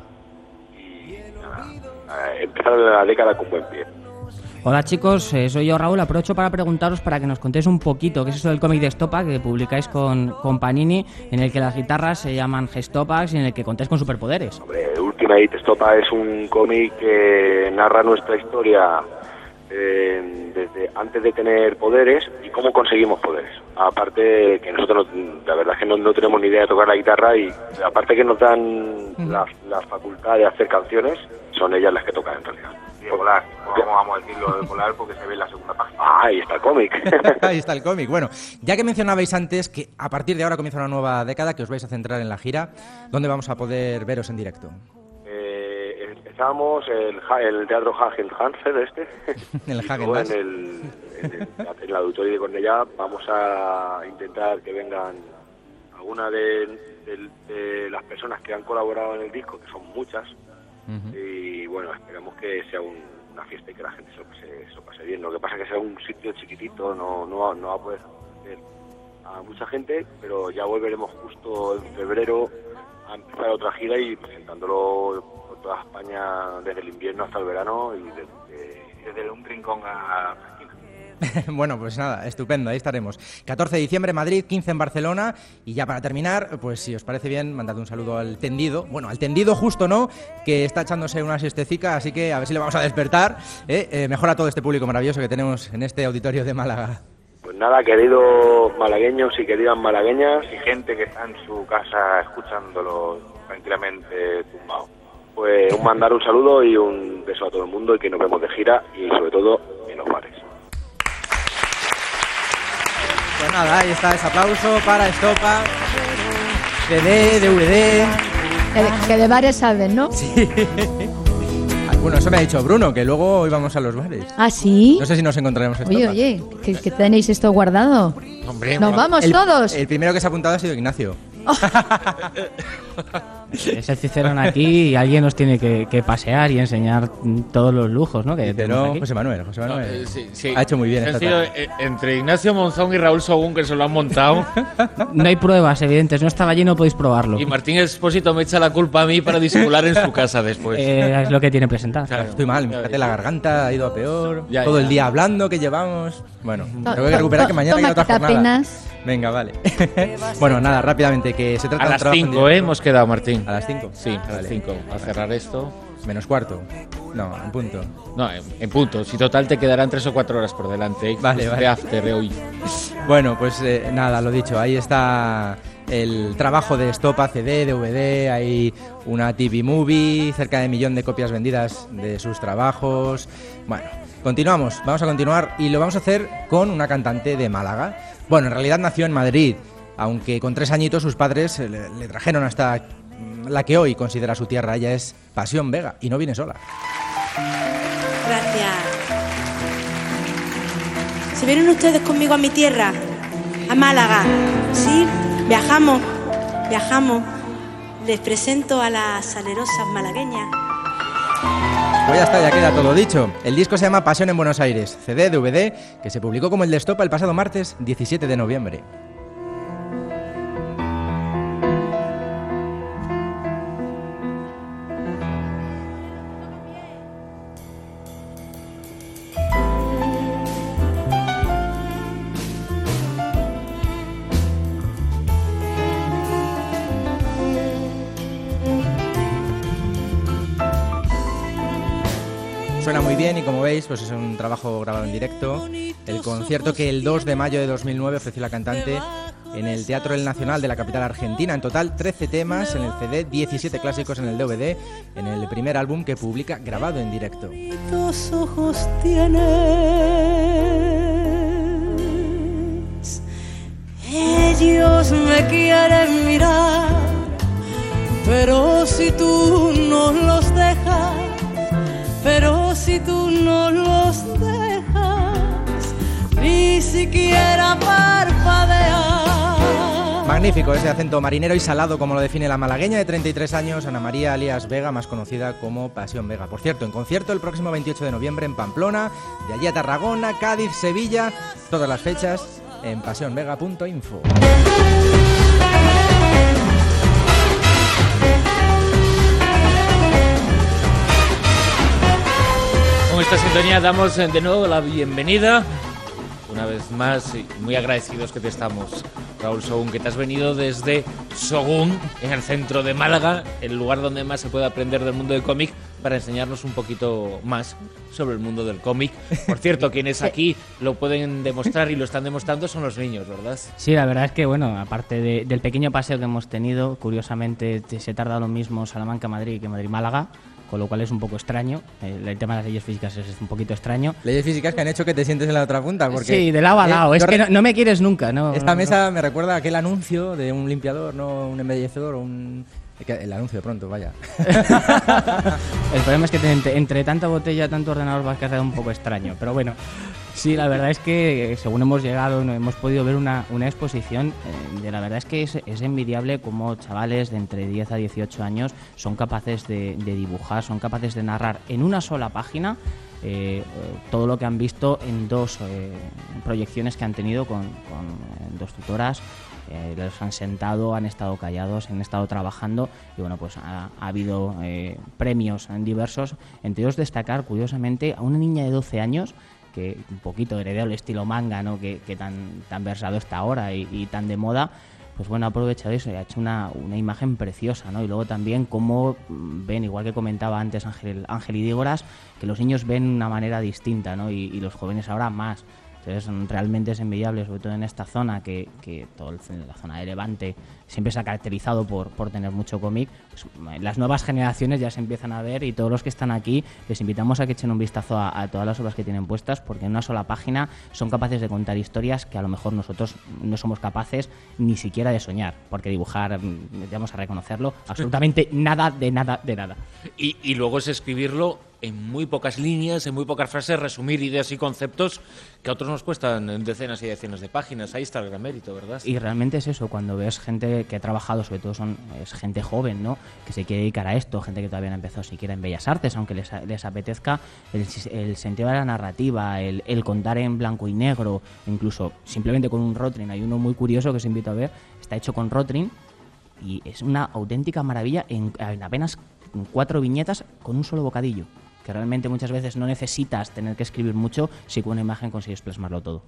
y nada, empezar la década con buen pie. Hola chicos, eh, soy yo Raúl, aprovecho para preguntaros para que nos contéis un poquito qué es eso del cómic de Estopa que publicáis con, con Panini, en el que las guitarras se llaman Gestopax y en el que contáis con superpoderes. Hombre, Ultimate Estopa es un cómic que narra nuestra historia eh, desde antes de tener poderes y cómo conseguimos poderes. Aparte que nosotros, no, la verdad es que no, no tenemos ni idea de tocar la guitarra y aparte que nos dan mm. la, la facultad de hacer canciones, son ellas las que tocan en realidad. De volar, ¿cómo vamos a decirlo de volar? Porque se ve en la segunda página. Ah, ahí está el cómic. Ahí está el cómic. Bueno, ya que mencionabais antes que a partir de ahora comienza una nueva década, que os vais a centrar en la gira, ¿dónde vamos a poder veros en directo? Eh, estábamos en el, el Teatro Hagen Hansen, este. el Hagen en el, en, el, en el auditorio de Cornellá. Vamos a intentar que vengan algunas de, de, de las personas que han colaborado en el disco, que son muchas. Uh-huh. Y bueno, esperamos que sea un, una fiesta y que la gente se lo, pase, se lo pase bien. Lo que pasa es que sea un sitio chiquitito, no, no, no va a poder hacer a mucha gente, pero ya volveremos justo en febrero a empezar otra gira y presentándolo por toda España desde el invierno hasta el verano y desde, desde un rincón a... Bueno, pues nada, estupendo, ahí estaremos. catorce de diciembre, Madrid, quince en Barcelona. Y ya para terminar, pues si os parece bien, mandad un saludo al tendido. Bueno, al tendido justo no, que está echándose una siestecica, así que a ver si le vamos a despertar. ¿eh? Eh, mejor a todo este público maravilloso que tenemos en este auditorio de Málaga. Pues nada, queridos malagueños y queridas malagueñas y gente que está en su casa escuchándolo tranquilamente tumbado. Pues un mandar un saludo y un beso a todo el mundo y que nos vemos de gira y sobre todo en los bares. Pues nada, ahí está ese aplauso para Estopa, C D, D V D. Que de, que de bares saben, ¿no? Sí. Bueno, eso me ha dicho Bruno, que luego íbamos a los bares. ¿Ah, sí? No sé si nos encontraremos Estopa. Oye, oye, ¿que, que tenéis esto guardado? Hombre, nos vamos el, todos. El primero que se ha apuntado ha sido Ignacio. Oh. Es el Cicerón aquí y alguien nos tiene que, que pasear y enseñar todos los lujos, ¿no? Que Pero José Manuel, José Manuel No, eh, sí, sí. ha hecho muy bien ha esta sido, tarde. eh, entre Ignacio Monzón y Raúl Sogún, que se lo han montado. No hay pruebas evidentes, no estaba allí, no podéis probarlo. Y Martín Expósito me echa la culpa a mí para disimular en su casa después. Eh, es lo que tiene presentar. Claro. Estoy mal, fíjate, la garganta ha ido a peor. Ya, todo ya. el día hablando que llevamos. Bueno, To- tengo que recuperar que mañana hay toma otra jornada. quitapenas. Venga, vale. Bueno, nada, rápidamente, que se trata A de un las trabajo en cinco, directo. ¿eh? Hemos quedado, Martín. ¿A las cinco? Sí, a las Vale. cinco. A cerrar esto. Menos cuarto. No, en punto. No, en, en punto. Si total te quedarán tres o cuatro horas por delante. ¿eh? Vale, Este vale. after de hoy. Bueno, pues eh, nada, lo dicho, ahí está el trabajo de Estopa, C D, D V D, hay una T V Movie, cerca de un millón de copias vendidas de sus trabajos. Bueno, continuamos, vamos a continuar y lo vamos a hacer con una cantante de Málaga. Bueno, en realidad nació en Madrid, aunque con tres añitos sus padres eh, le, le trajeron hasta mm, la que hoy considera su tierra. Ella es Pasión Vega y no viene sola. Gracias. ¿Se vienen ustedes conmigo a mi tierra? A Málaga. ¿Sí? Viajamos. Viajamos. Les presento a las salerosas malagueñas. Pues ya está, ya queda todo dicho. El disco se llama Pasión en Buenos Aires, C D, D V D, que se publicó como el de Estopa el pasado martes diecisiete de noviembre. Suena muy bien y como veis, pues es un trabajo grabado en directo. El concierto que el dos de mayo de dos mil nueve ofreció la cantante en el Teatro El Nacional de la capital argentina. En total, trece temas en el C D, diecisiete clásicos en el D V D, en el primer álbum que publica grabado en directo. Tus ojos tienes. Ellos me quieren mirar, pero si tú no los dejas, pero si tú no los dejas, ni siquiera parpadear. Magnífico ese acento marinero y salado, como lo define la malagueña de treinta y tres años, Ana María alias Vega, más conocida como Pasión Vega. Por cierto, en concierto el próximo veintiocho de noviembre en Pamplona, de allí a Tarragona, Cádiz, Sevilla, todas las fechas en pasión vega punto info. Con esta sintonía damos eh, de nuevo la bienvenida. Una vez más, y muy agradecidos que te estamos, Raúl Sogún, que te has venido desde Sogún, en el centro de Málaga, el lugar donde más se puede aprender del mundo del cómic, para enseñarnos un poquito más sobre el mundo del cómic. Por cierto, quienes aquí lo pueden demostrar y lo están demostrando son los niños, ¿verdad? Sí, la verdad es que, bueno, aparte de, del pequeño paseo que hemos tenido, curiosamente te- se tarda lo mismo Salamanca-Madrid que Madrid-Málaga, con lo cual es un poco extraño. El, el tema de las leyes físicas es un poquito extraño. Leyes físicas que han hecho que te sientes en la otra punta. Porque, Sí, de lado a lado. eh, es yo que re- no, no me quieres nunca, ¿no? Esta no, mesa no. me recuerda a aquel anuncio de un limpiador, no un embellecedor o un... El anuncio de pronto, vaya. El problema es que te- entre, entre tanta botella, tanto ordenador, va a quedar un poco extraño. Pero bueno, sí, la verdad es que eh, según hemos llegado, no, hemos podido ver una, una exposición. Eh, de la verdad es que es, es envidiable cómo chavales de entre diez a dieciocho años son capaces de, de dibujar, son capaces de narrar en una sola página eh, todo lo que han visto en dos eh, proyecciones que han tenido con, con eh, dos tutoras. Eh, los han sentado, han estado callados, han estado trabajando y bueno, pues ha, ha habido eh, premios diversos, entre ellos destacar curiosamente a una niña de doce años que un poquito heredó el estilo manga, ¿no? que, que tan, tan versado está ahora y, y tan de moda. Pues bueno, ha aprovechado eso y ha hecho una, una imagen preciosa, ¿no? Y luego también cómo ven, igual que comentaba antes Ángel, Ángel y Dígoras, que los niños ven de una manera distinta, ¿no? Y, y los jóvenes ahora más. Entonces realmente es envidiable, sobre todo en esta zona, que, que toda la zona de Levante siempre se ha caracterizado por, por tener mucho cómic. Pues, las nuevas generaciones ya se empiezan a ver y todos los que están aquí les invitamos a que echen un vistazo a, a todas las obras que tienen puestas, porque en una sola página son capaces de contar historias que a lo mejor nosotros no somos capaces ni siquiera de soñar, porque dibujar, vamos a reconocerlo, absolutamente nada de nada de nada. Y, y luego es escribirlo en muy pocas líneas, en muy pocas frases, resumir ideas y conceptos que a otros nos cuestan decenas y decenas de páginas. Ahí está el gran mérito, ¿verdad? Y realmente es eso, cuando ves gente que ha trabajado, sobre todo son es gente joven, ¿no? Que se quiere dedicar a esto, gente que todavía no ha empezado siquiera en Bellas Artes, aunque les, les apetezca, el, el sentido de la narrativa, el, el contar en blanco y negro, incluso simplemente con un Rotring. Hay uno muy curioso que os invito a ver, está hecho con Rotring y es una auténtica maravilla en, en apenas cuatro viñetas con un solo bocadillo, que realmente muchas veces no necesitas tener que escribir mucho si con una imagen consigues plasmarlo todo.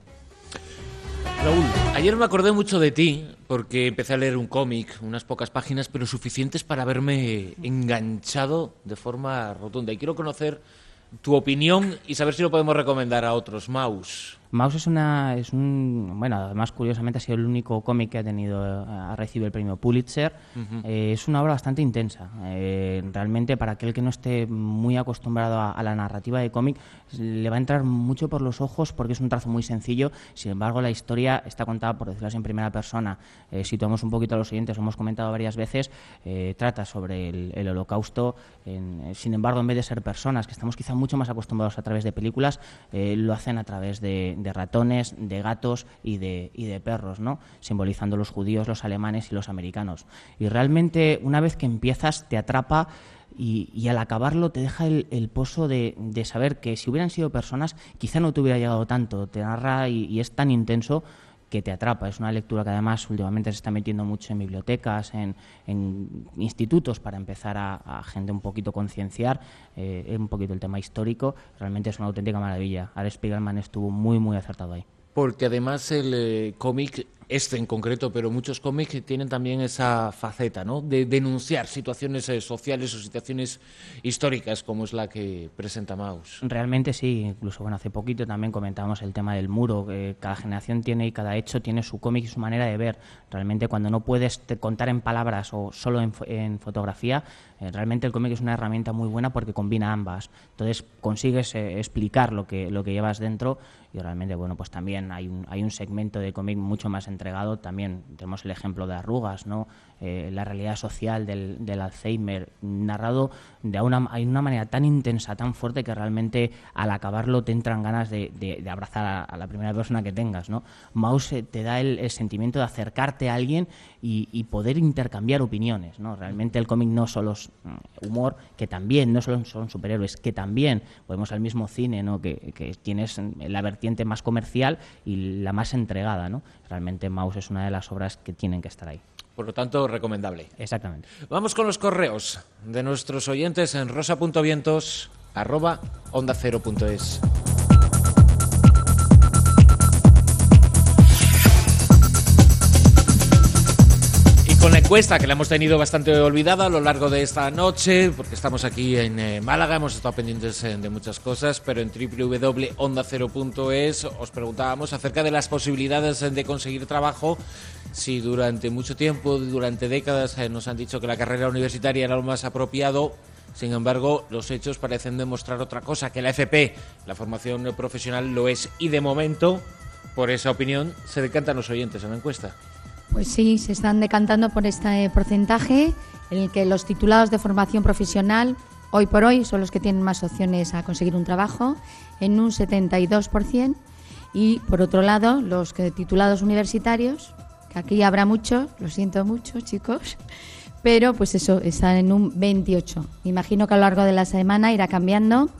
Raúl, ayer me acordé mucho de ti porque empecé a leer un cómic, unas pocas páginas, pero suficientes para haberme enganchado de forma rotunda. Y quiero conocer tu opinión y saber si lo podemos recomendar a otros. Maus. Maus es una es un bueno, además curiosamente ha sido el único cómic que ha tenido ha recibido el premio Pulitzer. Uh-huh. Eh, es una obra bastante intensa. Eh, realmente para aquel que no esté muy acostumbrado a, a la narrativa de cómic le va a entrar mucho por los ojos porque es un trazo muy sencillo. Sin embargo, la historia está contada, por decirlo así, en primera persona. Eh, situamos un poquito a los oyentes, lo hemos comentado varias veces. Eh, trata sobre el, el Holocausto. En, sin embargo, en vez de ser personas que estamos quizá mucho más acostumbrados a través de películas, eh, lo hacen a través de de ratones, de gatos y de, y de perros, ¿no? Simbolizando los judíos, los alemanes y los americanos. Y realmente una vez que empiezas te atrapa y, y al acabarlo te deja el, el pozo de, de saber que si hubieran sido personas quizá no te hubiera llegado tanto. Te narra y, y es tan intenso que te atrapa. Es una lectura que además últimamente se está metiendo mucho en bibliotecas, en, en institutos para empezar a, a gente un poquito concienciar eh, un poquito el tema histórico. Realmente es una auténtica maravilla. Alex Spiegelman estuvo muy muy acertado ahí. Porque además el eh, cómic, este en concreto, pero muchos cómics tienen también esa faceta, ¿no? De denunciar situaciones eh, sociales o situaciones históricas, como es la que presenta Maus. Realmente sí, incluso bueno, hace poquito también comentábamos el tema del muro, que cada generación tiene y cada hecho tiene su cómic y su manera de ver. Realmente cuando no puedes te contar en palabras o solo en, en fotografía, eh, realmente el cómic es una herramienta muy buena porque combina ambas. Entonces consigues eh, explicar lo que, lo que llevas dentro. Y realmente, bueno, pues también hay un, hay un segmento de cómic mucho más entregado. También tenemos el ejemplo de Arrugas, ¿no? Eh, la realidad social del, del Alzheimer, narrado de una, hay una manera tan intensa, tan fuerte, que realmente al acabarlo te entran ganas de, de, de abrazar a, a la primera persona que tengas, ¿no? Maus te da el, el sentimiento de acercarte a alguien y, y poder intercambiar opiniones, ¿no? Realmente el cómic no solo es humor, que también, no solo son superhéroes, que también, podemos al mismo cine, ¿no? Que, que tienes la vertiente más comercial y la más entregada, ¿no? Realmente Maus es una de las obras que tienen que estar ahí. Por lo tanto, recomendable. Exactamente. Vamos con los correos de nuestros oyentes en rosa punto vientos arroba onda cero punto es. Con la encuesta, que la hemos tenido bastante olvidada a lo largo de esta noche, porque estamos aquí en eh, Málaga, hemos estado pendientes eh, de muchas cosas, pero en doble u doble u doble u punto onda cero punto es os preguntábamos acerca de las posibilidades de conseguir trabajo. Si durante mucho tiempo, durante décadas, eh, nos han dicho que la carrera universitaria era lo más apropiado, sin embargo, los hechos parecen demostrar otra cosa, que la F P, la formación profesional, lo es. Y de momento, por esa opinión, se decantan los oyentes en la encuesta. Pues sí, se están decantando por este porcentaje en el que los titulados de formación profesional hoy por hoy son los que tienen más opciones a conseguir un trabajo, en un setenta y dos por ciento, y por otro lado los que titulados universitarios, que aquí habrá muchos, lo siento mucho chicos, pero pues eso, están en un veintiocho por ciento. Me imagino que a lo largo de la semana irá cambiando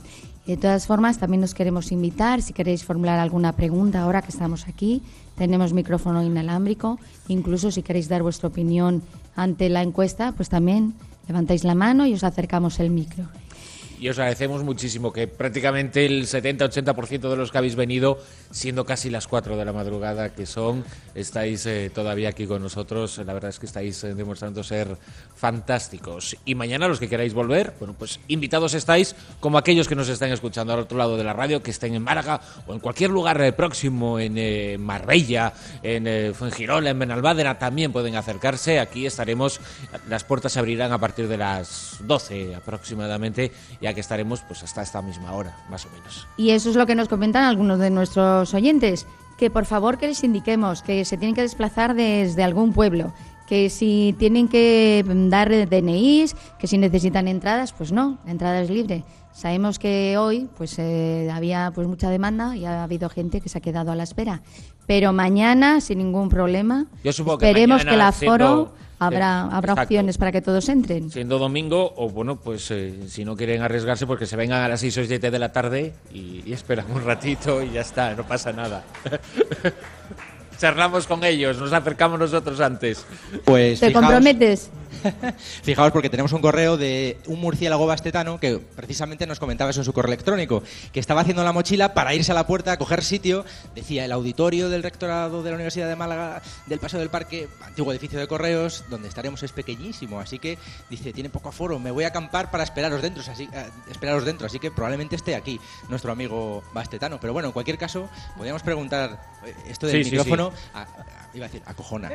De todas formas, también nos queremos invitar, si queréis formular alguna pregunta ahora que estamos aquí, tenemos micrófono inalámbrico, incluso si queréis dar vuestra opinión ante la encuesta, pues también levantáis la mano y os acercamos el micro. Y os agradecemos muchísimo que prácticamente el setenta ochenta por ciento de los que habéis venido, siendo casi las cuatro de la madrugada que son, estáis eh, todavía aquí con nosotros. La verdad es que estáis eh, demostrando ser fantásticos. Y mañana, los que queráis volver, bueno, pues invitados estáis, como aquellos que nos están escuchando al otro lado de la radio, que estén en Málaga o en cualquier lugar eh, próximo, en eh, Marbella, en eh, Fuengirola, en Benalmádena, también pueden acercarse. Aquí estaremos, las puertas se abrirán a partir de las doce aproximadamente, ya que estaremos pues hasta esta misma hora, más o menos. Y eso es lo que nos comentan algunos de nuestros oyentes, que por favor que les indiquemos que se tienen que desplazar desde algún pueblo, que si tienen que dar D N Is, que si necesitan entradas, pues no, la entrada es libre. Sabemos que hoy pues eh, había pues mucha demanda y ha habido gente que se ha quedado a la espera, pero mañana sin ningún problema. Yo supongo que esperemos que el aforo siendo, habrá eh, habrá exacto. opciones para que todos entren. Siendo domingo, o bueno, pues eh, si no quieren arriesgarse, porque se vengan a las seis o siete de la tarde y, y esperan un ratito y ya está, no pasa nada. Charlamos con ellos, nos acercamos nosotros antes. Pues ¿Te fijaos, comprometes? Fijaos, porque tenemos un correo de un murciélago bastetano que precisamente nos comentaba eso en su correo electrónico, que estaba haciendo la mochila para irse a la puerta a coger sitio. Decía, el auditorio del rectorado de la Universidad de Málaga, del Paseo del Parque, antiguo edificio de correos, donde estaremos, es pequeñísimo, así que dice, tiene poco aforo, me voy a acampar para esperaros dentro, así, eh, esperaros dentro, así que probablemente esté aquí nuestro amigo bastetano. Pero bueno, en cualquier caso, podríamos preguntar, eh, esto del sí, micrófono, sí, sí. A, a, iba a decir, acojona.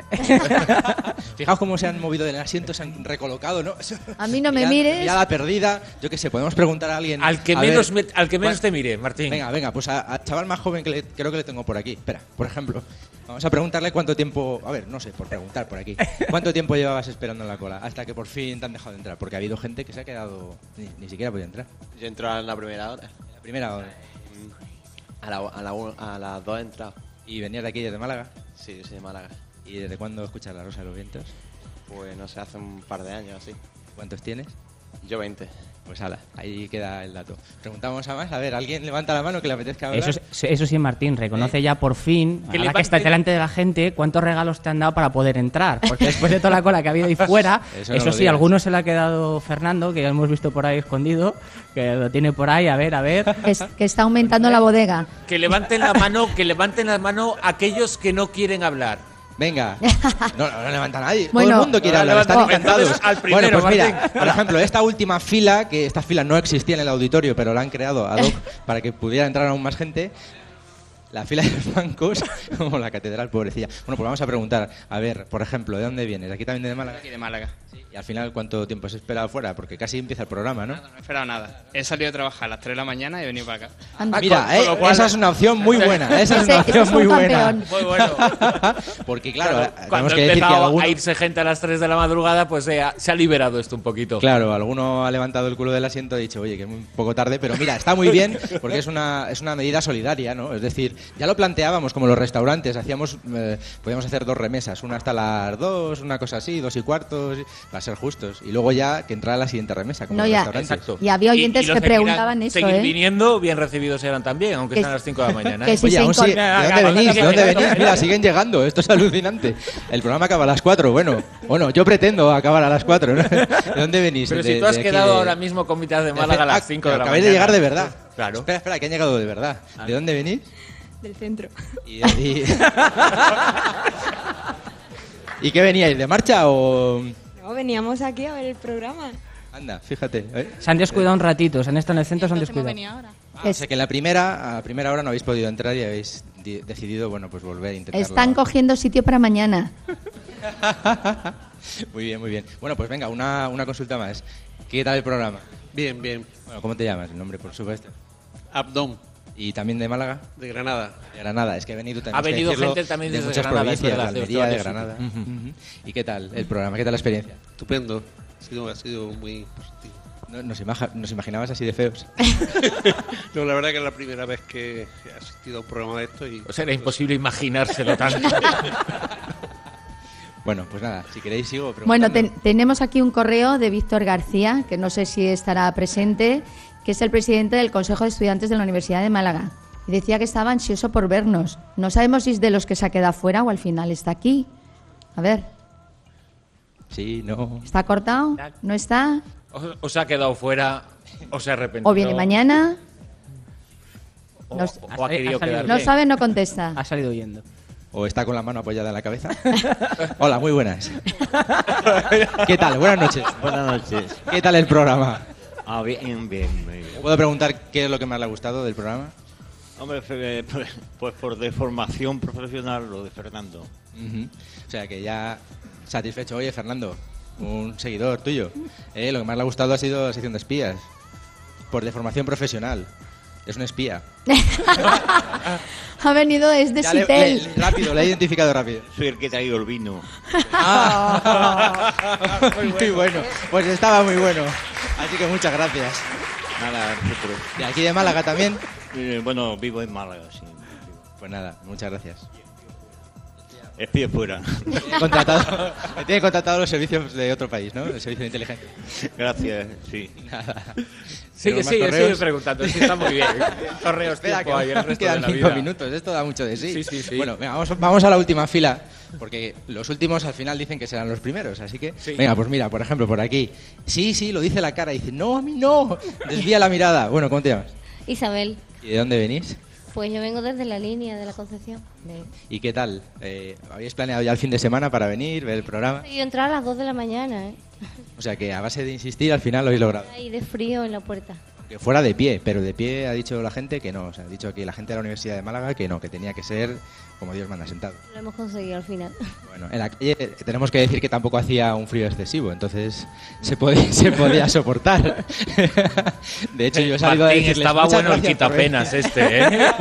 Fijaos cómo se han movido del asiento, se han recolocado, ¿no? A mí no me Mirad, mires. Mirada perdida, yo qué sé, podemos preguntar a alguien. Al que a menos, ver, me, al que menos ¿cuál? te mire, Martín. Venga, venga, pues a, a chaval más joven que le, creo que le tengo por aquí. Espera, por ejemplo, vamos a preguntarle cuánto tiempo, a ver, no sé, por preguntar por aquí, ¿cuánto tiempo llevabas esperando en la cola hasta que por fin te han dejado entrar? Porque ha habido gente que se ha quedado, ni, ni siquiera podía entrar. Yo entro en la primera hora. ¿En la primera hora? A, la, a, la, a las dos he entrado. ¿Y venías de aquí, desde Málaga? Sí, yo soy de Málaga. ¿Y desde cuándo escuchas La Rosa de los Vientos? Pues no sé, hace un par de años así. ¿Cuántos tienes? Yo veinte. Pues ala, ahí queda el dato. Preguntamos a más, a ver, ¿alguien levanta la mano que le apetezca hablar? Eso, es- eso sí, Martín, reconoce ¿Eh? ya por fin, Que ahora levante- que estás delante de la gente, cuántos regalos te han dado para poder entrar. Porque después de toda la cola que ha habido ahí fuera, Eso eso, no lo sí, digas. algunos se le ha quedado Fernando, que ya hemos visto por ahí escondido, que lo tiene por ahí, a ver, a ver. Que, es- que está aumentando la bodega. Que levanten la mano, que levanten la mano aquellos que no quieren hablar. Venga, no, no, no levanta nadie. Bueno, Todo el mundo quiere no, hablar, levanta- están encantados. entonces, al primero, bueno, pues mira, Martín. por ejemplo, esta última fila, que esta fila no existía en el auditorio, pero la han creado ad hoc para que pudiera entrar aún más gente. La fila de bancos, como la catedral, pobrecilla. Bueno, pues vamos a preguntar, a ver, por ejemplo, ¿de dónde vienes? ¿Aquí también de Málaga? Aquí de Málaga. Y al final, ¿cuánto tiempo has esperado fuera? Porque casi empieza el programa, ¿no? No he esperado nada. He salido a trabajar a las tres de la mañana y he venido para acá. Anda. Mira, con- eh, con lo cual- esa es una opción muy buena. Esa es Ese- una ese opción es muy un buena. campeón. Muy bueno. Porque claro, Claro, tenemos cuando que ha decir que empezado alguno... a irse gente a las tres de la madrugada, pues eh, ha- se ha liberado esto un poquito. Claro, alguno ha levantado el culo del asiento y ha dicho, oye, que es un poco tarde, pero mira, está muy bien porque es una, es una medida solidaria, ¿no? Es decir, ya lo planteábamos como los restaurantes, hacíamos, eh, podíamos hacer dos remesas, una hasta las dos, una cosa así, dos y cuartos, para ser justos, y luego ya que entrara la siguiente remesa, como No, los ya. restaurantes. Exacto. Y había oyentes los que quieran preguntaban eso, seguir ¿eh? viniendo, bien recibidos eran también, aunque Que- sean a las cinco de la mañana. que ¿eh? si Oye, se aún sigue- incorpora- ¿de dónde venís? ¿De dónde venís? Mira, siguen llegando, esto es alucinante. El programa acaba a las cuatro, bueno, bueno, yo pretendo acabar a las cuatro, ¿no? ¿De dónde venís? Pero De- si tú has de aquí quedado de- ahora mismo con mitad de Málaga a las Ah, cinco de la acabáis mañana. de llegar de verdad. Claro. Espera, espera, que han llegado de verdad. ¿De dónde venís? Del centro. Y, y- ¿Y qué veníais? ¿De marcha o...? No, veníamos aquí a ver el programa. Anda, fíjate. ¿eh? Se han descuidado un ratito, se han estado en el centro, se han Entonces hemos descuidado. venido ahora. Ah, o sea que en la primera, a primera hora no habéis podido entrar y habéis di- decidido, bueno, pues volver a intentarlo. Están cogiendo sitio para mañana. Muy bien, muy bien. Bueno, pues venga, una, una consulta más. ¿Qué tal el programa? Bien, bien. Bueno, ¿cómo te llamas? El nombre, por supuesto. Abdón, ¿Y también de Málaga? de Granada. De Granada, es que ha venido también Ha venido gente también de desde muchas Granada, es provincias, verdad, de de Almería, de varios Granada. sitios. Ujú. ¿Y qué tal el programa? ¿Qué tal la experiencia? Estupendo. Ha sido, ha sido muy positivo. No- ¿Nos, imaja- ¿Nos imaginabas así de feos? No, la verdad que es la primera vez que he asistido a un programa de esto y... Pues era imposible imaginárselo tanto. Bueno, pues nada, si queréis sigo Bueno, preguntando. ten- tenemos aquí un correo de Víctor García, que no sé si estará presente, que es el presidente del Consejo de Estudiantes de la Universidad de Málaga. Y decía que estaba ansioso por vernos. No sabemos si es de los que se ha quedado fuera o al final está aquí. A ver. Sí, no. ¿Está cortado? ¿No está? O, o se ha quedado fuera o se ha arrepentido. ¿O viene mañana? O, No, o ha querido quedar no bien. sabe, no contesta. Ha salido huyendo. ¿O está con la mano apoyada en la cabeza? Hola, muy buenas. ¿Qué tal? Buenas noches. Buenas noches. ¿Qué tal el programa? Ah, bien, bien, muy bien. ¿Puedo preguntar qué es lo que más le ha gustado del programa? Hombre, fe- pues, pues por de formación profesional lo de Fernando. Ujú. O sea que ya satisfecho. Oye, Fernando, un seguidor tuyo. Eh, lo que más le ha gustado ha sido la sección de espías. Por de formación profesional. Es un espía. Ha venido desde Ya le- Sitel. le- rápido, le he identificado rápido. Soy el que te ha ido el vino. Ah. Muy bueno. Pues estaba muy bueno. Así que muchas gracias. Nada, nosotros. ¿De aquí de Málaga también? Eh, bueno, vivo en Málaga, sí. Pues nada, muchas gracias. Espía fuera. Contratado, me tiene contratado los servicios de otro país, ¿no? El servicio de inteligencia. Gracias, sí. Nada. Sigue, ¿Tenemos más sigue, correos? sigue preguntando. Sí, está muy bien. Correos, Espera, tiempo que hay el resto quedan de la cinco vida. minutos. Esto da mucho de sí. Sí, sí, sí. Bueno, venga, vamos, vamos a la última fila, porque los últimos al final dicen que serán los primeros, así que... Sí. Venga, pues mira, por ejemplo, por aquí. Sí, sí, lo dice la cara. Dice, no, a mí no. Desvía la mirada. Bueno, ¿cómo te llamas? Isabel, ¿Y de dónde venís? pues yo vengo desde la línea de la Concepción. De... ¿Y qué tal? Eh, ¿Habéis planeado ya el fin de semana para venir, ver el programa? Yo entré a las dos de la mañana, ¿eh? O sea que a base de insistir al final lo habéis logrado. Ahí de frío en la puerta. Que fuera de pie, pero de pie ha dicho la gente que no. O sea, ha dicho aquí la gente de la Universidad de Málaga que no, que tenía que ser como Dios manda, sentado. Lo hemos conseguido al final. Bueno, en la calle eh, tenemos que decir que tampoco hacía un frío excesivo, entonces se podía, se podía soportar. De hecho, yo he salido Martín, a decirles, estaba "Muchas bueno el gracias por quitapenas venir". este, ¿eh?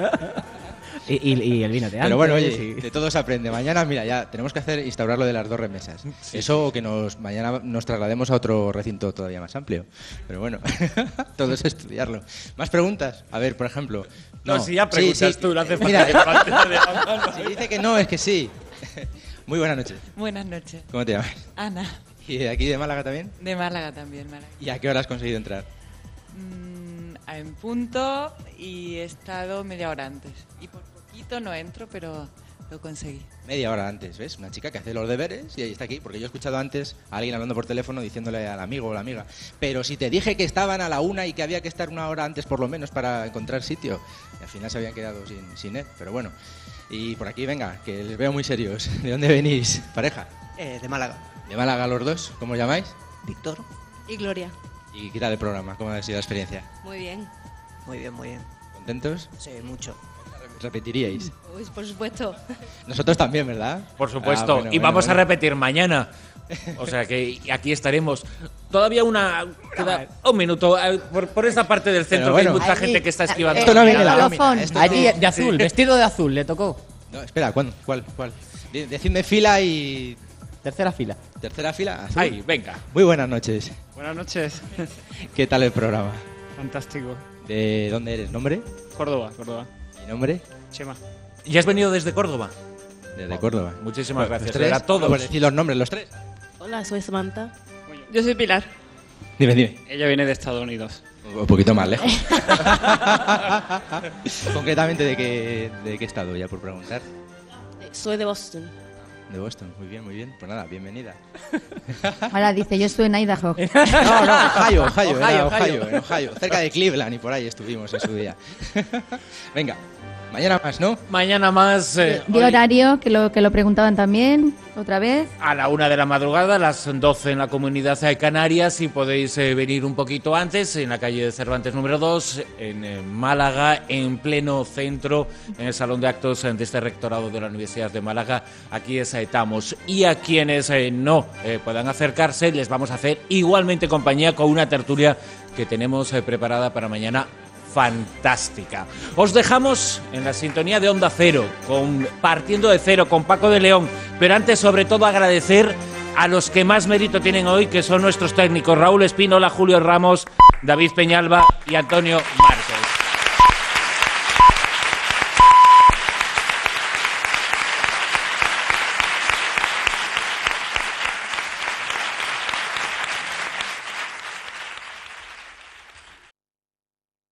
Y, y- y el vino de antes. Pero bueno, oye, y- de todo se aprende. Mañana, mira, ya tenemos que hacer instaurar lo de las dos remesas. Eso o que nos mañana nos traslademos a otro recinto todavía más amplio. Pero bueno, todo es estudiarlo. ¿Más preguntas? A ver, por ejemplo. No, si ya preguntas tú, no hace falta Mira, que levantes de la mano. si dice que no, es que sí. Muy buenas noches. Buenas noches. ¿Cómo te llamas? Ana, ¿Y de aquí de Málaga también? de Málaga también, Málaga. ¿Y a qué hora has conseguido entrar? Mm, en punto y he estado media hora antes. Y por poquito no entro, pero lo conseguí. Media hora antes, ¿ves? Una chica que hace los deberes y ahí está aquí. Porque yo he escuchado antes a alguien hablando por teléfono diciéndole al amigo o la amiga, pero si te dije que estaban a la una y que había que estar una hora antes por lo menos para encontrar sitio. Y al final se habían quedado sin, sin él, pero bueno. Y por aquí, venga, que les veo muy serios. ¿De dónde venís, pareja? Eh, de Málaga. ¿De Málaga los dos? ¿Cómo os llamáis? Víctor. Y Gloria. ¿Y qué tal el programa? ¿Cómo ha sido la experiencia? Muy bien. Muy bien, muy bien. ¿Contentos? Sí, mucho. ¿Repetiríais? Uy, por supuesto. Nosotros también, ¿verdad? Por supuesto. Ah, bueno, y bueno, vamos bueno. a repetir mañana. O sea que aquí estaremos. Todavía una. Queda un minuto. eh, Por, por esta parte del centro Pero que bueno, hay mucha allí- gente que está esquivando. Esto no viene de la colofón. nómina, esto Allí no- de azul, Sí. vestido de azul, le tocó. No, espera, ¿cuándo? ¿Cuál? ¿Cuál? De- Decidme fila y... Tercera fila. Tercera fila. azul. Ahí, venga. Muy buenas noches. Buenas noches. ¿Qué tal el programa? Fantástico. ¿De dónde eres? ¿Nombre? Córdoba, Córdoba. ¿Y nombre? Chema. ¿Y has venido desde Córdoba? Desde Córdoba. Muchísimas Bueno, gracias. los tres, A todos. por decir los nombres, los tres. Hola, soy Samantha. Yo soy Pilar. Dime, dime. Ella viene de Estados Unidos. Un poquito más lejos. Concretamente, ¿de qué, ¿de qué estado? Ya por preguntar. Soy de Boston. De Boston. Muy bien, muy bien. Pues nada, bienvenida. Ahora dice, yo estuve en Idaho. No, no, Ohio, Ohio, era Ohio, Ohio, Ohio. en Ohio. Cerca de Cleveland y por ahí estuvimos en su día. Venga, mañana más, ¿no? Mañana más. eh, De hoy horario, que lo, que lo preguntaban también, otra vez. a la una de la madrugada, a las doce en la Comunidad de Canarias. Y podéis eh, venir un poquito antes, en la calle de Cervantes número dos, en eh, Málaga, en pleno centro, en el Salón de Actos eh, de este rectorado de la Universidad de Málaga. Aquí estamos. Y a quienes eh, no eh, puedan acercarse, les vamos a hacer igualmente compañía con una tertulia que tenemos eh, preparada para mañana. Fantástica. Os dejamos en la sintonía de Onda Cero, con Partiendo de Cero, con Paco de León, pero antes sobre todo agradecer a los que más mérito tienen hoy, que son nuestros técnicos, Raúl Espínola, Julio Ramos, David Peñalba y Antonio Mar.